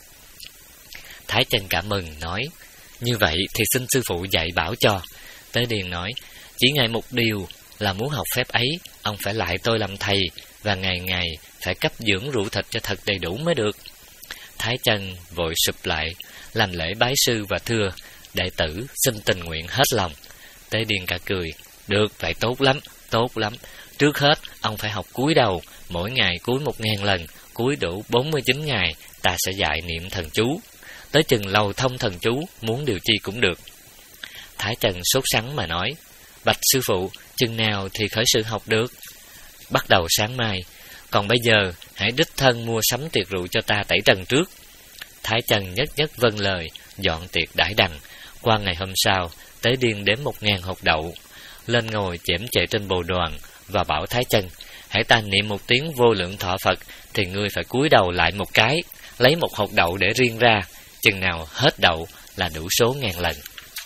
Thái Chân cảm mừng nói, như vậy thì xin sư phụ dạy bảo cho. Tế Điền nói, chỉ ngài một điều là muốn học phép ấy, ông phải lại tôi làm thầy, và ngày ngày phải cấp dưỡng rượu thịt cho thật đầy đủ mới được. Thái Chân vội sụp lại, làm lễ bái sư và thưa, đệ tử xin tình nguyện hết lòng. Tế Điền cả cười, được, vậy tốt lắm, tốt lắm. Trước hết, ông phải học cúi đầu, mỗi ngày cúi một ngàn lần, cúi đủ bốn mươi chín ngày, ta sẽ dạy niệm thần chú. Tới chừng lầu thông thần chú, muốn điều chi cũng được. Thái Chân sốt sắng mà nói, bạch sư phụ, chừng nào thì khởi sự học được? Bắt đầu sáng mai, còn bây giờ hãy đích thân mua sắm tiệc rượu cho ta tẩy trần trước. Thái Chân nhất nhất vâng lời, dọn tiệc đãi đằng. Qua ngày hôm sau, Tế Điên đếm một ngàn hột đậu, lên ngồi chễm chệ trên bồ đoàn và bảo Thái Chân, hãy ta niệm một tiếng vô lượng thọ Phật thì ngươi phải cúi đầu lại một cái, lấy một hột đậu để riêng ra, chừng nào hết đậu là đủ số ngàn lần.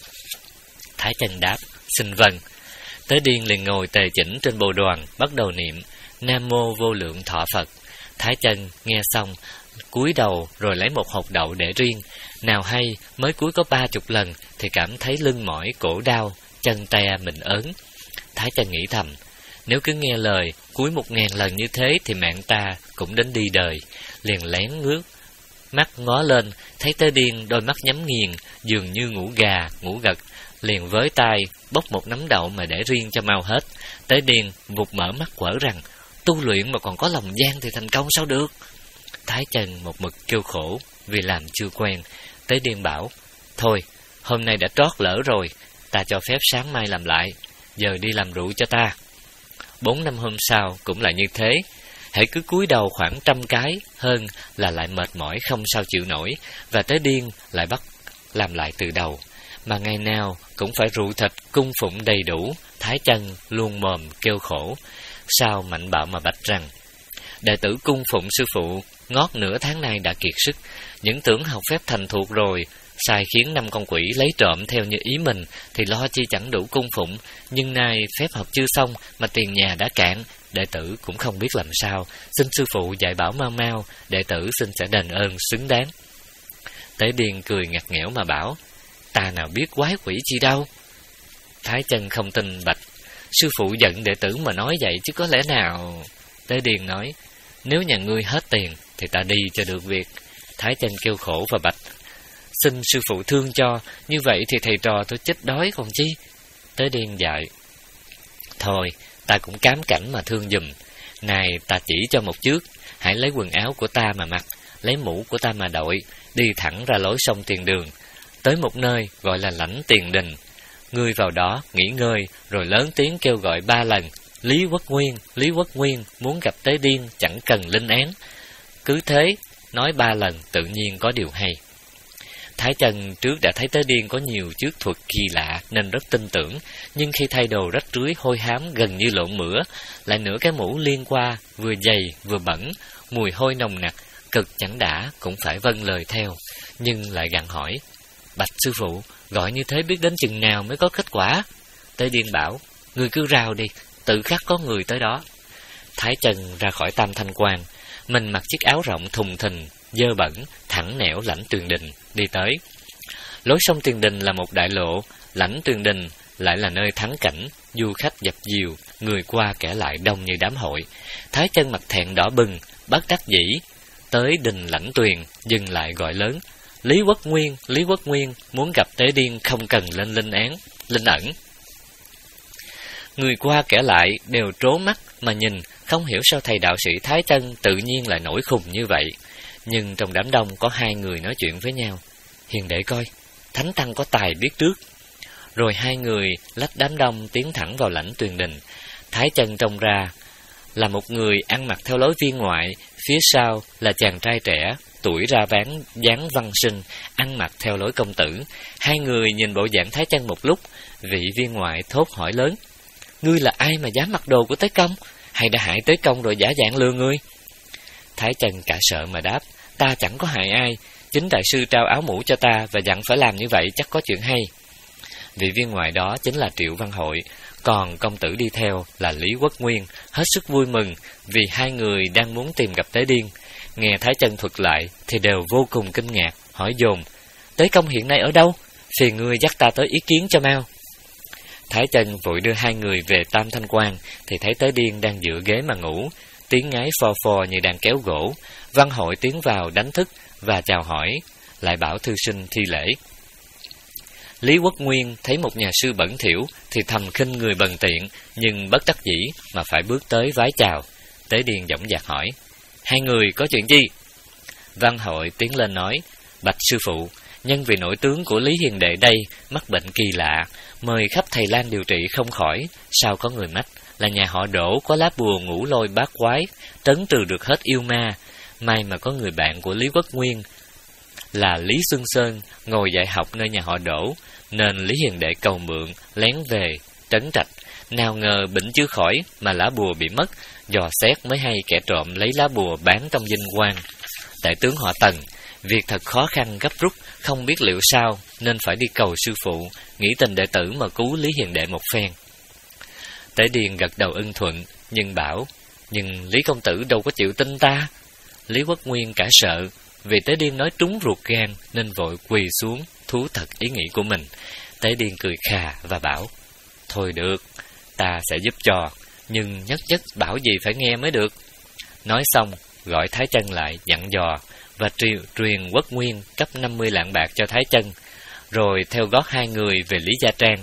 Thái Chân đáp: Xin vâng. Tế Điên liền ngồi tề chỉnh trên bồ đoàn, bắt đầu niệm Nam Mô Vô Lượng Thọ Phật. Thái Chân nghe xong, cúi đầu rồi lấy một hột đậu để riêng. Nào hay mới cúi có ba chục lần thì cảm thấy lưng mỏi, cổ đau, chân te mình ớn. Thái Chân nghĩ thầm, nếu cứ nghe lời cúi một ngàn lần như thế thì mạng ta cũng đến đi đời. Liền lén ngước mắt ngó lên, thấy Tế Điên đôi mắt nhắm nghiền, dường như ngủ gà ngủ gật, liền với tay bốc một nắm đậu mà để riêng cho mau hết. Tế Điên vụt mở mắt quở rằng, tu luyện mà còn có lòng gian thì thành công sao được. Thái Chân một mực kêu khổ vì làm chưa quen. Tế Điên bảo, thôi hôm nay đã trót lỡ rồi, ta cho phép sáng mai làm lại, giờ đi làm rượu cho ta. Bốn năm hôm sau cũng là như thế, hễ cứ cúi đầu khoảng trăm cái hơn là lại mệt mỏi không sao chịu nổi, và Tế Điên lại bắt làm lại từ đầu. Mà ngày nào cũng phải rượu thịt cung phụng đầy đủ, Thái Chân luôn mồm kêu khổ. Sao Mạnh Bạo mà bạch rằng, đệ tử cung phụng sư phụ ngót nửa tháng nay đã kiệt sức, những tưởng học phép thành thuộc rồi, sai khiến năm con quỷ lấy trộm theo như ý mình thì lo chi chẳng đủ cung phụng, nhưng nay phép học chưa xong mà tiền nhà đã cạn, đệ tử cũng không biết làm sao, xin sư phụ dạy bảo mau mau, đệ tử xin sẽ đền ơn xứng đáng. Tế Điên cười ngặt nghẽo mà bảo, ta nào biết quái quỷ chi đâu. Thái Chân không tin bạch, sư phụ giận đệ tử mà nói vậy chứ có lẽ nào. Tế Điên nói, nếu nhà ngươi hết tiền thì ta đi cho được việc. Thái Chân kêu khổ và bạch, xin sư phụ thương cho, như vậy thì thầy trò tôi chết đói còn chi. Tế Điên dạy, thôi ta cũng cám cảnh mà thương giùm. Này ta chỉ cho một trước, hãy lấy quần áo của ta mà mặc, lấy mũ của ta mà đội, đi thẳng ra lối sông Tiền Đường, tới một nơi gọi là lãnh Tiền Đình. Ngươi vào đó nghỉ ngơi, rồi lớn tiếng kêu gọi ba lần, Lý Quốc Nguyên, Lý Quốc Nguyên, muốn gặp Tế Điên chẳng cần linh án. Cứ thế nói ba lần, tự nhiên có điều hay. Thái Chân trước đã thấy Tế Điên có nhiều trước thuật kỳ lạ nên rất tin tưởng, nhưng khi thay đồ rách rưới hôi hám gần như lộn mửa, lại nửa cái mũ liên qua vừa dày vừa bẩn, mùi hôi nồng nặc, cực chẳng đã cũng phải vâng lời theo, nhưng lại gặng hỏi, bạch sư phụ, gọi như thế biết đến chừng nào mới có kết quả? Tế Điên bảo, người cứ rao đi, tự khắc có người tới đó. Thái Chân ra khỏi Tam Thanh Quan, mình mặc chiếc áo rộng thùng thình, dơ bẩn, thẳng nẻo lãnh Tuyền Đình đi tới. Lối sông Tuyền Đình là một đại lộ, lãnh Tuyền Đình lại là nơi thắng cảnh, du khách dập dìu, người qua kẻ lại đông như đám hội. Thái Chân mặt thẹn đỏ bừng, bất đắc dĩ tới đình lãnh Tuyền, dừng lại gọi lớn, Lý Quốc Nguyên, Lý Quốc Nguyên, muốn gặp Tế Điên không cần lên linh án, linh ẩn. Người qua kẻ lại đều trố mắt mà nhìn, không hiểu sao thầy đạo sĩ Thái Chân tự nhiên lại nổi khùng như vậy. Nhưng trong đám đông có hai người nói chuyện với nhau, hiền đệ coi, Thánh Tăng có tài biết trước. Rồi hai người lách đám đông tiến thẳng vào lãnh Tuyền Đình. Thái Chân trông ra là một người ăn mặc theo lối viên ngoại, phía sau là chàng trai trẻ, tuổi ra ván dáng văn sinh, ăn mặc theo lối công tử. Hai người nhìn bộ dạng Thái Chân một lúc, vị viên ngoại thốt hỏi lớn, ngươi là ai mà dám mặc đồ của Tế Công, hay đã hại Tế Công rồi giả dạng lừa ngươi? Thái Chân cả sợ mà đáp, ta chẳng có hại ai, chính đại sư trao áo mũ cho ta và dặn phải làm như vậy, chắc có chuyện hay. Vị viên ngoại đó chính là Triệu Văn Hội, còn công tử đi theo là Lý Quốc Nguyên, hết sức vui mừng vì hai người đang muốn tìm gặp Tế Điên. Nghe Thái Chân thuật lại thì đều vô cùng kinh ngạc, hỏi dồn, Tế Công hiện nay ở đâu? Phiền ngươi dắt ta tới ý kiến cho mau. Thái Chân vội đưa hai người về Tam Thanh Quan thì thấy Tế Điên đang dựa ghế mà ngủ, tiếng ngáy phò phò như đang kéo gỗ. Văn Hội tiến vào đánh thức và chào hỏi, lại bảo thư sinh thi lễ. Lý Quốc Nguyên thấy một nhà sư bẩn thỉu thì thầm khinh người bần tiện, nhưng bất đắc dĩ mà phải bước tới vái chào. Tế Điên dõng dạc hỏi, hai người có chuyện gì? Văn Hội tiến lên nói, bạch sư phụ, nhân vì nội tướng của Lý Hiền đệ đây mắc bệnh kỳ lạ, mời khắp thầy lang điều trị không khỏi, sao có người mách là nhà họ Đỗ có lá bùa ngũ lôi bát quái, trấn trừ được hết yêu ma. May mà có người bạn của Lý Quốc Nguyên là Lý Xuân Sơn ngồi dạy học nơi nhà họ Đỗ, nên Lý Hiền đệ cầu mượn lén về trấn trạch. Nào ngờ bệnh chưa khỏi mà lá bùa bị mất, dò xét mới hay kẻ trộm lấy lá bùa bán trong dinh quan. đại tướng họ Tần, việc thật khó khăn gấp rút, không biết liệu sao, nên phải đi cầu sư phụ, nghĩ tình đệ tử mà cứu Lý Hiền đệ một phen. Tế Điền gật đầu ưng thuận, nhưng bảo, nhưng Lý công tử đâu có chịu tin ta. Lý Quốc Nguyên cả sợ, vì Tế Điền nói trúng ruột gan, nên vội quỳ xuống, thú thật ý nghĩ của mình. Tế Điền cười khà và bảo, thôi được, ta sẽ giúp cho, nhưng nhất nhất bảo gì phải nghe mới được. Nói xong, gọi Thái Chân lại dặn dò, và triều, truyền Quốc Nguyên cấp năm mươi lạng bạc cho Thái Chân, rồi theo gót hai người về Lý Gia Trang.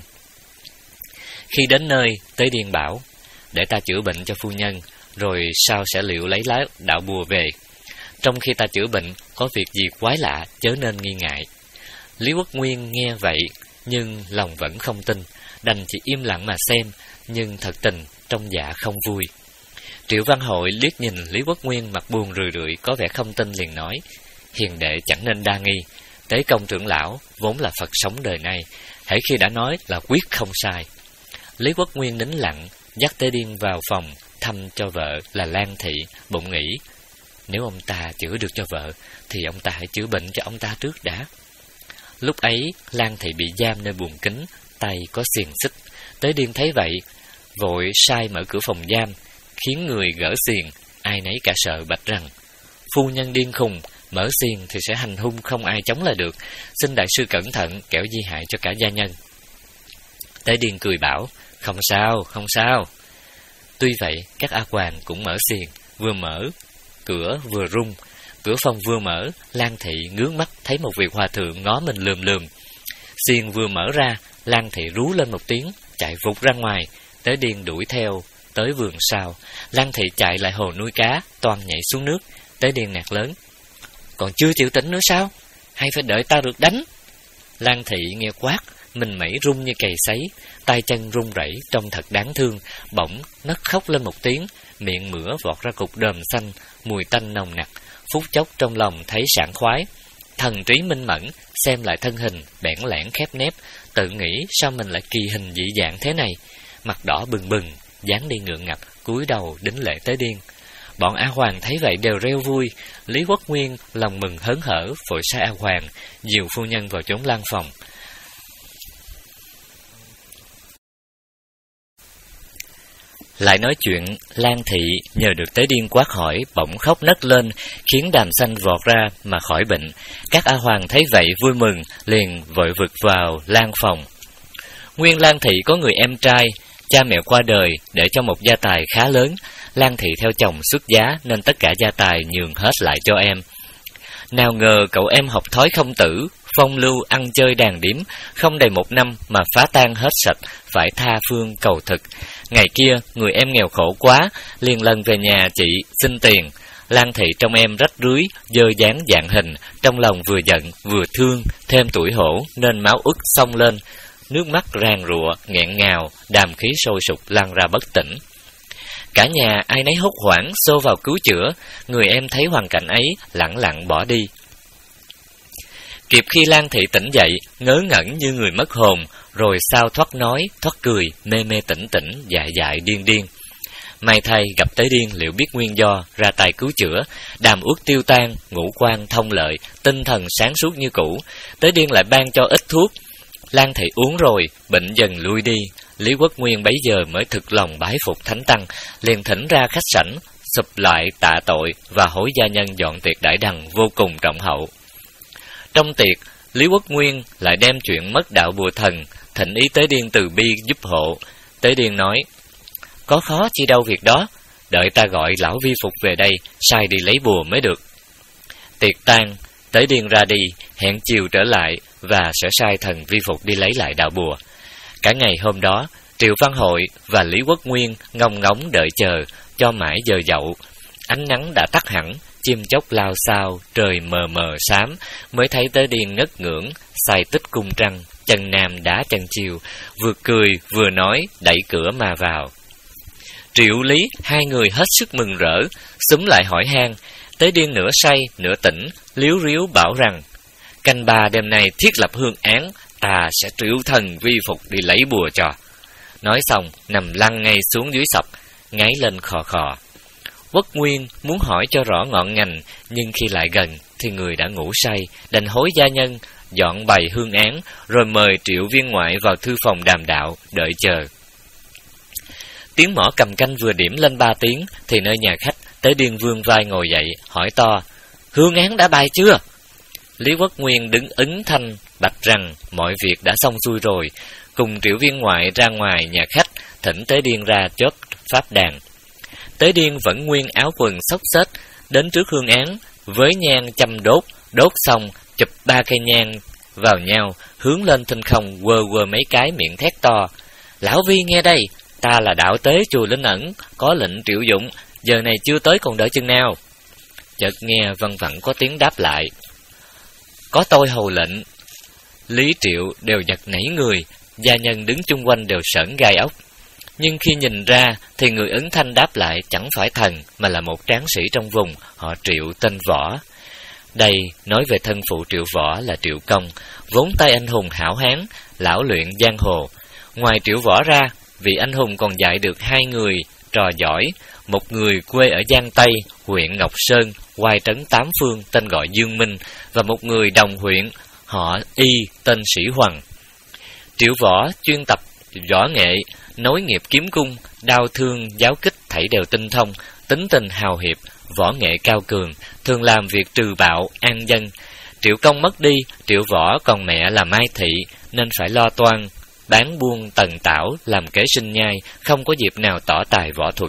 Khi đến nơi, Tế Điền bảo, để ta chữa bệnh cho phu nhân, rồi sau sẽ liệu lấy lá đạo bùa về. Trong khi ta chữa bệnh, có việc gì quái lạ, chớ nên nghi ngại. Lý Quốc Nguyên nghe vậy, nhưng lòng vẫn không tin, đành chỉ im lặng mà xem, nhưng thật tình trong dạ không vui. Triệu Văn Hội liếc nhìn Lý Quốc Nguyên mặt buồn rười rượi, có vẻ không tin, liền nói, hiền đệ chẳng nên đa nghi. Tế Công trưởng lão vốn là Phật sống đời nay, hễ khi đã nói là quyết không sai. Lý Quốc Nguyên nín lặng, dắt Tế Điên vào phòng thăm cho vợ là Lan Thị, bụng nghĩ, nếu ông ta chữa được cho vợ thì ông ta hãy chữa bệnh cho ông ta trước đã. Lúc ấy Lan Thị bị giam nơi buồng kính, tay có xiềng xích. Tế Điên thấy vậy, vội sai mở cửa phòng giam, khiến người gỡ xiềng. Ai nấy cả sợ, bạch rằng, phu nhân điên khùng, mở xiềng thì sẽ hành hung, không ai chống lại được, xin đại sư cẩn thận, kẻo di hại cho cả gia nhân. Tế Điên cười bảo, không sao, không sao. Tuy vậy, các A Hoàng cũng mở xiềng, vừa mở cửa vừa rung. Cửa phòng vừa mở, Lan Thị ngước mắt thấy một vị hòa thượng ngó mình lườm lườm. Xiềng vừa mở ra, Lan Thị rú lên một tiếng, chạy vụt ra ngoài. Tế Điên đuổi theo tới vườn sau. Lan Thị chạy lại hồ nuôi cá, toan nhảy xuống nước. Tế Điên nạt lớn, còn chưa chịu tỉnh nữa sao? Hay phải đợi ta được đánh? Lan Thị nghe quát, mình mẩy rung như cày sấy, tay chân run rẩy trông thật đáng thương, bỗng nấc khóc lên một tiếng, miệng mửa vọt ra cục đờm xanh, mùi tanh nồng nặc. Phút chốc trong lòng thấy sảng khoái, thần trí minh mẫn, xem lại thân hình bẽn lẽn khép nép, tự nghĩ sao mình lại kỳ hình dị dạng thế này. Mặt đỏ bừng bừng, dáng đi ngượng ngập, cúi đầu đính lễ Tế Điên. Bọn A Hoàng thấy vậy đều reo vui. Lý Quốc Nguyên lòng mừng hớn hở, vội sai A Hoàng dìu phu nhân vào chốn lan phòng. Lại nói chuyện, Lan Thị nhờ được Tế Điên quát hỏi, bỗng khóc nấc lên, khiến đàm xanh vọt ra mà khỏi bệnh. Các A Hoàng thấy vậy vui mừng, liền vội vực vào lan phòng. Nguyên Lan Thị có người em trai, cha mẹ qua đời để cho một gia tài khá lớn. Lan Thị theo chồng xuất giá nên tất cả gia tài nhường hết lại cho em. Nào ngờ cậu em học thói không tử, phong lưu ăn chơi đàn điếm, không đầy một năm mà phá tan hết sạch, phải tha phương cầu thực. Ngày kia, người em nghèo khổ quá, liền lần về nhà chị xin tiền. Lan Thị trong em rách rưới, dơ dáng dạng hình, trong lòng vừa giận vừa thương, thêm tuổi hổ nên máu ức xông lên, nước mắt ràn rụa, nghẹn ngào, đàm khí sôi sục lan ra bất tỉnh. Cả nhà ai nấy hốt hoảng xô vào cứu chữa, người em thấy hoàn cảnh ấy lẳng lặng bỏ đi. Kịp khi Lan Thị tỉnh dậy, ngớ ngẩn như người mất hồn, rồi sao thoát nói, thoát cười, mê mê tỉnh tỉnh, dại dại điên điên. May thay gặp Tế Điên liệu biết nguyên do, ra tay cứu chữa, đàm uất tiêu tan, ngũ quan thông lợi, tinh thần sáng suốt như cũ. Tế Điên lại ban cho ít thuốc. Lan Thị uống rồi, bệnh dần lui đi. Lý Quốc Nguyên bấy giờ mới thực lòng bái phục Thánh Tăng, liền thỉnh ra khách sảnh, sụp lại tạ tội và hối gia nhân dọn tiệc đãi đằng vô cùng trọng hậu. Trong tiệc, Lý Quốc Nguyên lại đem chuyện mất đạo bùa thần, thỉnh ý Tế Điên từ bi giúp hộ. Tế Điên nói, có khó chi đâu việc đó, đợi ta gọi lão Vi Phục về đây, sai đi lấy bùa mới được. Tiệc tan, Tế Điên ra đi, hẹn chiều trở lại và sẽ sai thần Vi Phục đi lấy lại đạo bùa. Cả ngày hôm đó, Triệu Văn Hội và Lý Quốc Nguyên ngông ngóng đợi chờ, cho mãi giờ dậu. Ánh nắng đã tắt hẳn, chim chóc lao xao, trời mờ mờ xám, mới thấy Tế Điên ngất ngưỡng, xài tích cung trăng, chân nam đá chân chiều, vừa cười vừa nói, đẩy cửa mà vào. Triệu Lý hai người hết sức mừng rỡ, xúm lại hỏi han. Tế Điên nửa say nửa tỉnh, liếu riếu bảo rằng, canh ba đêm nay thiết lập hương án, ta sẽ triệu thần Vi Phục đi lấy bùa cho. Nói xong nằm lăn ngay xuống dưới sập, ngáy lên khò khò. Quất Nguyên muốn hỏi cho rõ ngọn ngành, nhưng khi lại gần thì người đã ngủ say, đành hối gia nhân dọn bày hương án, rồi mời Triệu Viên Ngoại vào thư phòng đàm đạo, đợi chờ. Tiếng mõ cầm canh vừa điểm lên ba tiếng, thì nơi nhà khách, Tế Điên vươn vai ngồi dậy, hỏi to: "Hương án đã bày chưa?" Lý Quất Nguyên đứng ứng thanh, bạch rằng mọi việc đã xong xuôi rồi, cùng Triệu Viên Ngoại ra ngoài nhà khách, thỉnh Tế Điên ra chót pháp đàn. Tế Điên vẫn nguyên áo quần xốc xếch, đến trước hương án, với nhang châm đốt, đốt xong, chụp ba cây nhang vào nhau, hướng lên thinh không, quơ quơ mấy cái, miệng thét to: "Lão Vi nghe đây, ta là đạo tế chùa Linh Ẩn, có lệnh Triệu Dụng, giờ này chưa tới còn đợi chừng nào?" Chợt nghe văng vẳng có tiếng đáp lại: "Có tôi hầu lệnh." Lý Triệu đều giật nảy người, gia nhân đứng chung quanh đều sởn gai ốc. Nhưng khi nhìn ra thì người ứng thanh đáp lại chẳng phải thần, mà là một tráng sĩ trong vùng, họ Triệu tên Võ. Đây nói về thân phụ Triệu Võ là Triệu Công, vốn tay anh hùng hảo hán, lão luyện giang hồ. Ngoài Triệu Võ ra, vị anh hùng còn dạy được hai người trò giỏi, một người quê ở Giang Tây, huyện Ngọc Sơn, oai trấn tám phương, tên gọi Dương Minh, và một người đồng huyện, họ Y, tên Sĩ Hoằng. Triệu Võ chuyên tập võ nghệ, nối nghiệp kiếm cung, đao thương, giáo kích thảy đều tinh thông, tính tình hào hiệp, võ nghệ cao cường, thường làm việc trừ bạo, an dân. Triệu Công mất đi, Triệu Võ còn mẹ là Mai Thị, nên phải lo toan, bán buôn tần tảo, làm kế sinh nhai, không có dịp nào tỏ tài võ thuật.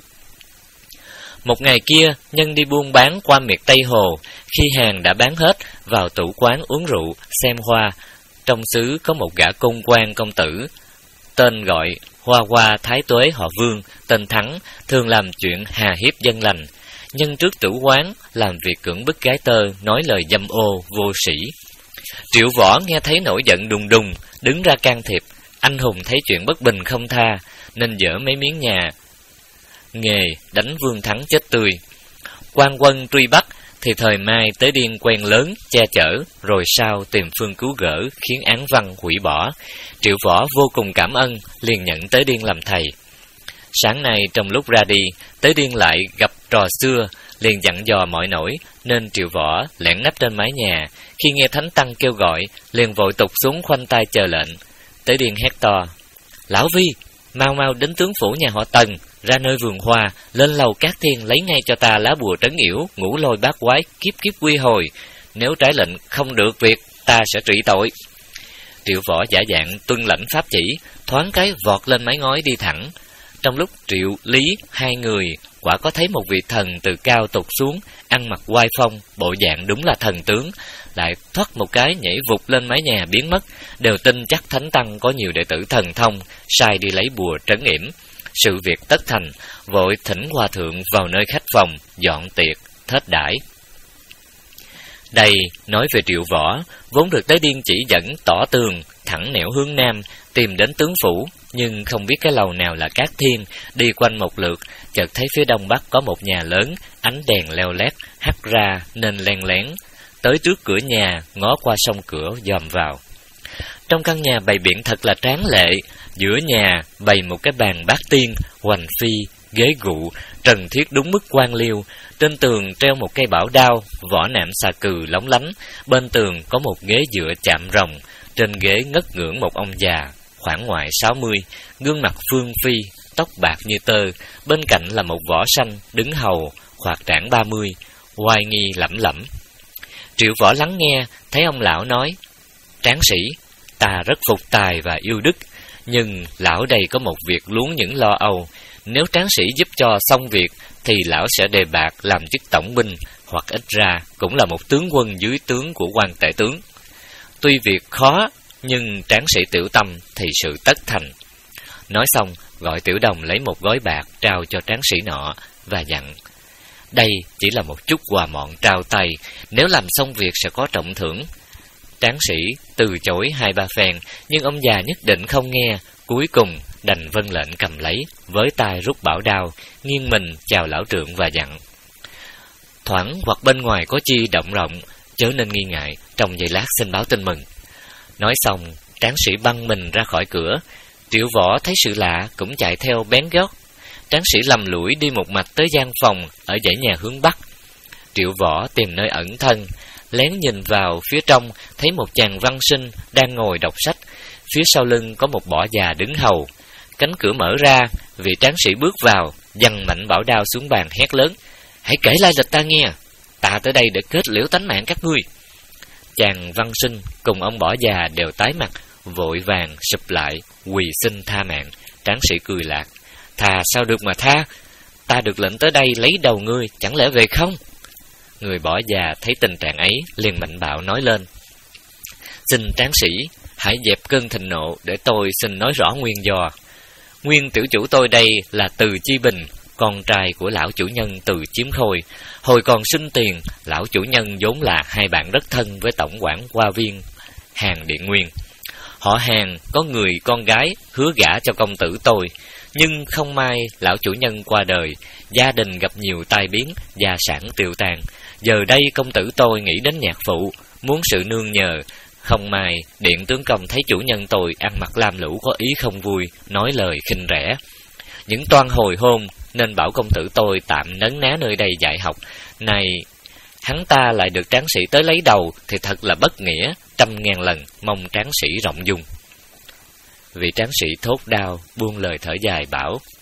Một ngày kia, nhân đi buôn bán qua miệt Tây Hồ, khi hàng đã bán hết, vào tủ quán uống rượu, xem hoa. Trong xứ có một gã công quan công tử, tên gọi Hoa Hoa Thái Tuế họ Vương, tên Thắng, thường làm chuyện hà hiếp dân lành. Nhân trước tử quán, làm việc cưỡng bức gái tơ, nói lời dâm ô, vô sĩ. Triệu Võ nghe thấy nổi giận đùng đùng, đứng ra can thiệp. Anh hùng thấy chuyện bất bình không tha, nên dỡ mấy miếng nhà nghề đánh Vương Thắng chết tươi. Quan quân truy bắt, thì thời Mai Tế Điên quen lớn, che chở, rồi sau tìm phương cứu gỡ, khiến án văn hủy bỏ. Triệu Võ vô cùng cảm ơn, liền nhận Tế Điên làm thầy. Sáng nay trong lúc ra đi, Tế Điên lại gặp trò xưa, liền dặn dò mọi nỗi, nên Triệu Võ lẻn nấp trên mái nhà. Khi nghe Thánh Tăng kêu gọi, liền vội tụt xuống khoanh tay chờ lệnh. Tế Điên hét to: "Lão Vi, mau mau đến tướng phủ nhà họ Tần, ra nơi vườn hoa, lên lầu Cát Thiên lấy ngay cho ta lá bùa trấn yểu, ngũ lôi bát quái, kiếp kiếp quy hồi. Nếu trái lệnh không được việc, ta sẽ trị tội." Triệu Võ giả dạng tuân lãnh pháp chỉ, thoáng cái vọt lên mái ngói đi thẳng. Trong lúc Triệu, Lý hai người quả có thấy một vị thần từ cao tụt xuống, ăn mặc oai phong, bộ dạng đúng là thần tướng, lại thoát một cái nhảy vụt lên mái nhà biến mất, đều tin chắc Thánh Tăng có nhiều đệ tử thần thông, sai đi lấy bùa trấn yểm. Sự việc tất thành, vội thỉnh hòa thượng vào nơi khách phòng, dọn tiệc, thết đãi. Đây nói về Triệu Võ, vốn được Tế Điên chỉ dẫn tỏ tường, thẳng nẻo hướng nam, tìm đến tướng phủ, nhưng không biết cái lầu nào là Cát Thiên. Đi quanh một lượt, chợt thấy phía đông bắc có một nhà lớn, ánh đèn leo lét, hắt ra nên len lén. Tới trước cửa nhà, ngó qua song cửa dòm vào. Trong căn nhà bày biện thật là tráng lệ, giữa nhà bày một cái bàn bát tiên, hoành phi, ghế gụ, trần thiết đúng mức quan liêu. Trên tường treo một cây bảo đao, vỏ nạm xà cừ lóng lánh. Bên tường có một ghế dựa chạm rồng, trên ghế ngất ngưỡng một ông già, khoảng ngoại sáu mươi, gương mặt phương phi, tóc bạc như tơ. Bên cạnh là một võ sanh đứng hầu, khoạc trảng ba mươi, oai nghi lẩm lẩm. Triệu Võ lắng nghe, thấy ông lão nói: "Tráng sĩ, ta rất phục tài và yêu đức, nhưng lão đây có một việc luống những lo âu. Nếu tráng sĩ giúp cho xong việc, thì lão sẽ đề bạt làm chức tổng binh, hoặc ít ra cũng là một tướng quân dưới tướng của quan tể tướng. Tuy việc khó, nhưng tráng sĩ tiểu tâm thì sự tất thành." Nói xong, gọi Tiểu Đồng lấy một gói bạc trao cho tráng sĩ nọ và dặn: "Đây chỉ là một chút quà mọn trao tay, nếu làm xong việc sẽ có trọng thưởng." Tráng sĩ từ chối hai ba phen, nhưng ông già nhất định không nghe, cuối cùng đành vâng lệnh cầm lấy, với tay rút bảo đao, nghiêng mình chào lão trượng và dặn: "Thoảng hoặc bên ngoài có chi động rộng, chớ nên nghi ngại, trong giây lát xin báo tin mừng." Nói xong, tráng sĩ băng mình ra khỏi cửa. Triệu Võ thấy sự lạ cũng chạy theo bén gót. tráng sĩ lầm lũi đi một mạch tới gian phòng ở dãy nhà hướng bắc. Triệu Võ tìm nơi ẩn thân, lén nhìn vào phía trong, thấy một chàng văn sinh đang ngồi đọc sách. Phía sau lưng có một bỏ già đứng hầu. Cánh cửa mở ra, vị tráng sĩ bước vào, giằng mạnh bảo đao xuống bàn hét lớn: "Hãy kể lai lịch ta nghe, ta tới đây để kết liễu tánh mạng các ngươi." Chàng văn sinh cùng ông bỏ già đều tái mặt, vội vàng sụp lại quỳ xin tha mạng. Tráng sĩ cười lạc: "Thà sao được mà tha, ta được lệnh tới đây lấy đầu ngươi, chẳng lẽ về không?" Người bỏ già thấy tình trạng ấy, liền mạnh bạo nói lên: "Xin tráng sĩ hãy dẹp cơn thịnh nộ, để tôi xin nói rõ nguyên do. Nguyên tiểu chủ tôi đây là Từ Chi Bình, con trai của lão chủ nhân Từ Chiếm Khôi. Hồi còn sinh tiền, lão chủ nhân vốn là hai bạn rất thân với tổng quản Hoa Viên Hàn Điện Nguyên. Họ Hàn có người con gái hứa gả cho công tử tôi, nhưng không may lão chủ nhân qua đời, gia đình gặp nhiều tai biến, gia sản tiêu tan. Giờ đây công tử tôi nghĩ đến nhạc phụ, muốn sự nương nhờ. Không may điện tướng công thấy chủ nhân tôi ăn mặc lam lũ có ý không vui, nói lời khinh rẻ. Những toan hồi hôn nên bảo công tử tôi tạm nấn ná nơi đây dạy học. Này hắn ta lại được tráng sĩ tới lấy đầu thì thật là bất nghĩa, trăm ngàn lần mong tráng sĩ rộng dung." Vị tráng sĩ thốt đau buông lời thở dài bảo: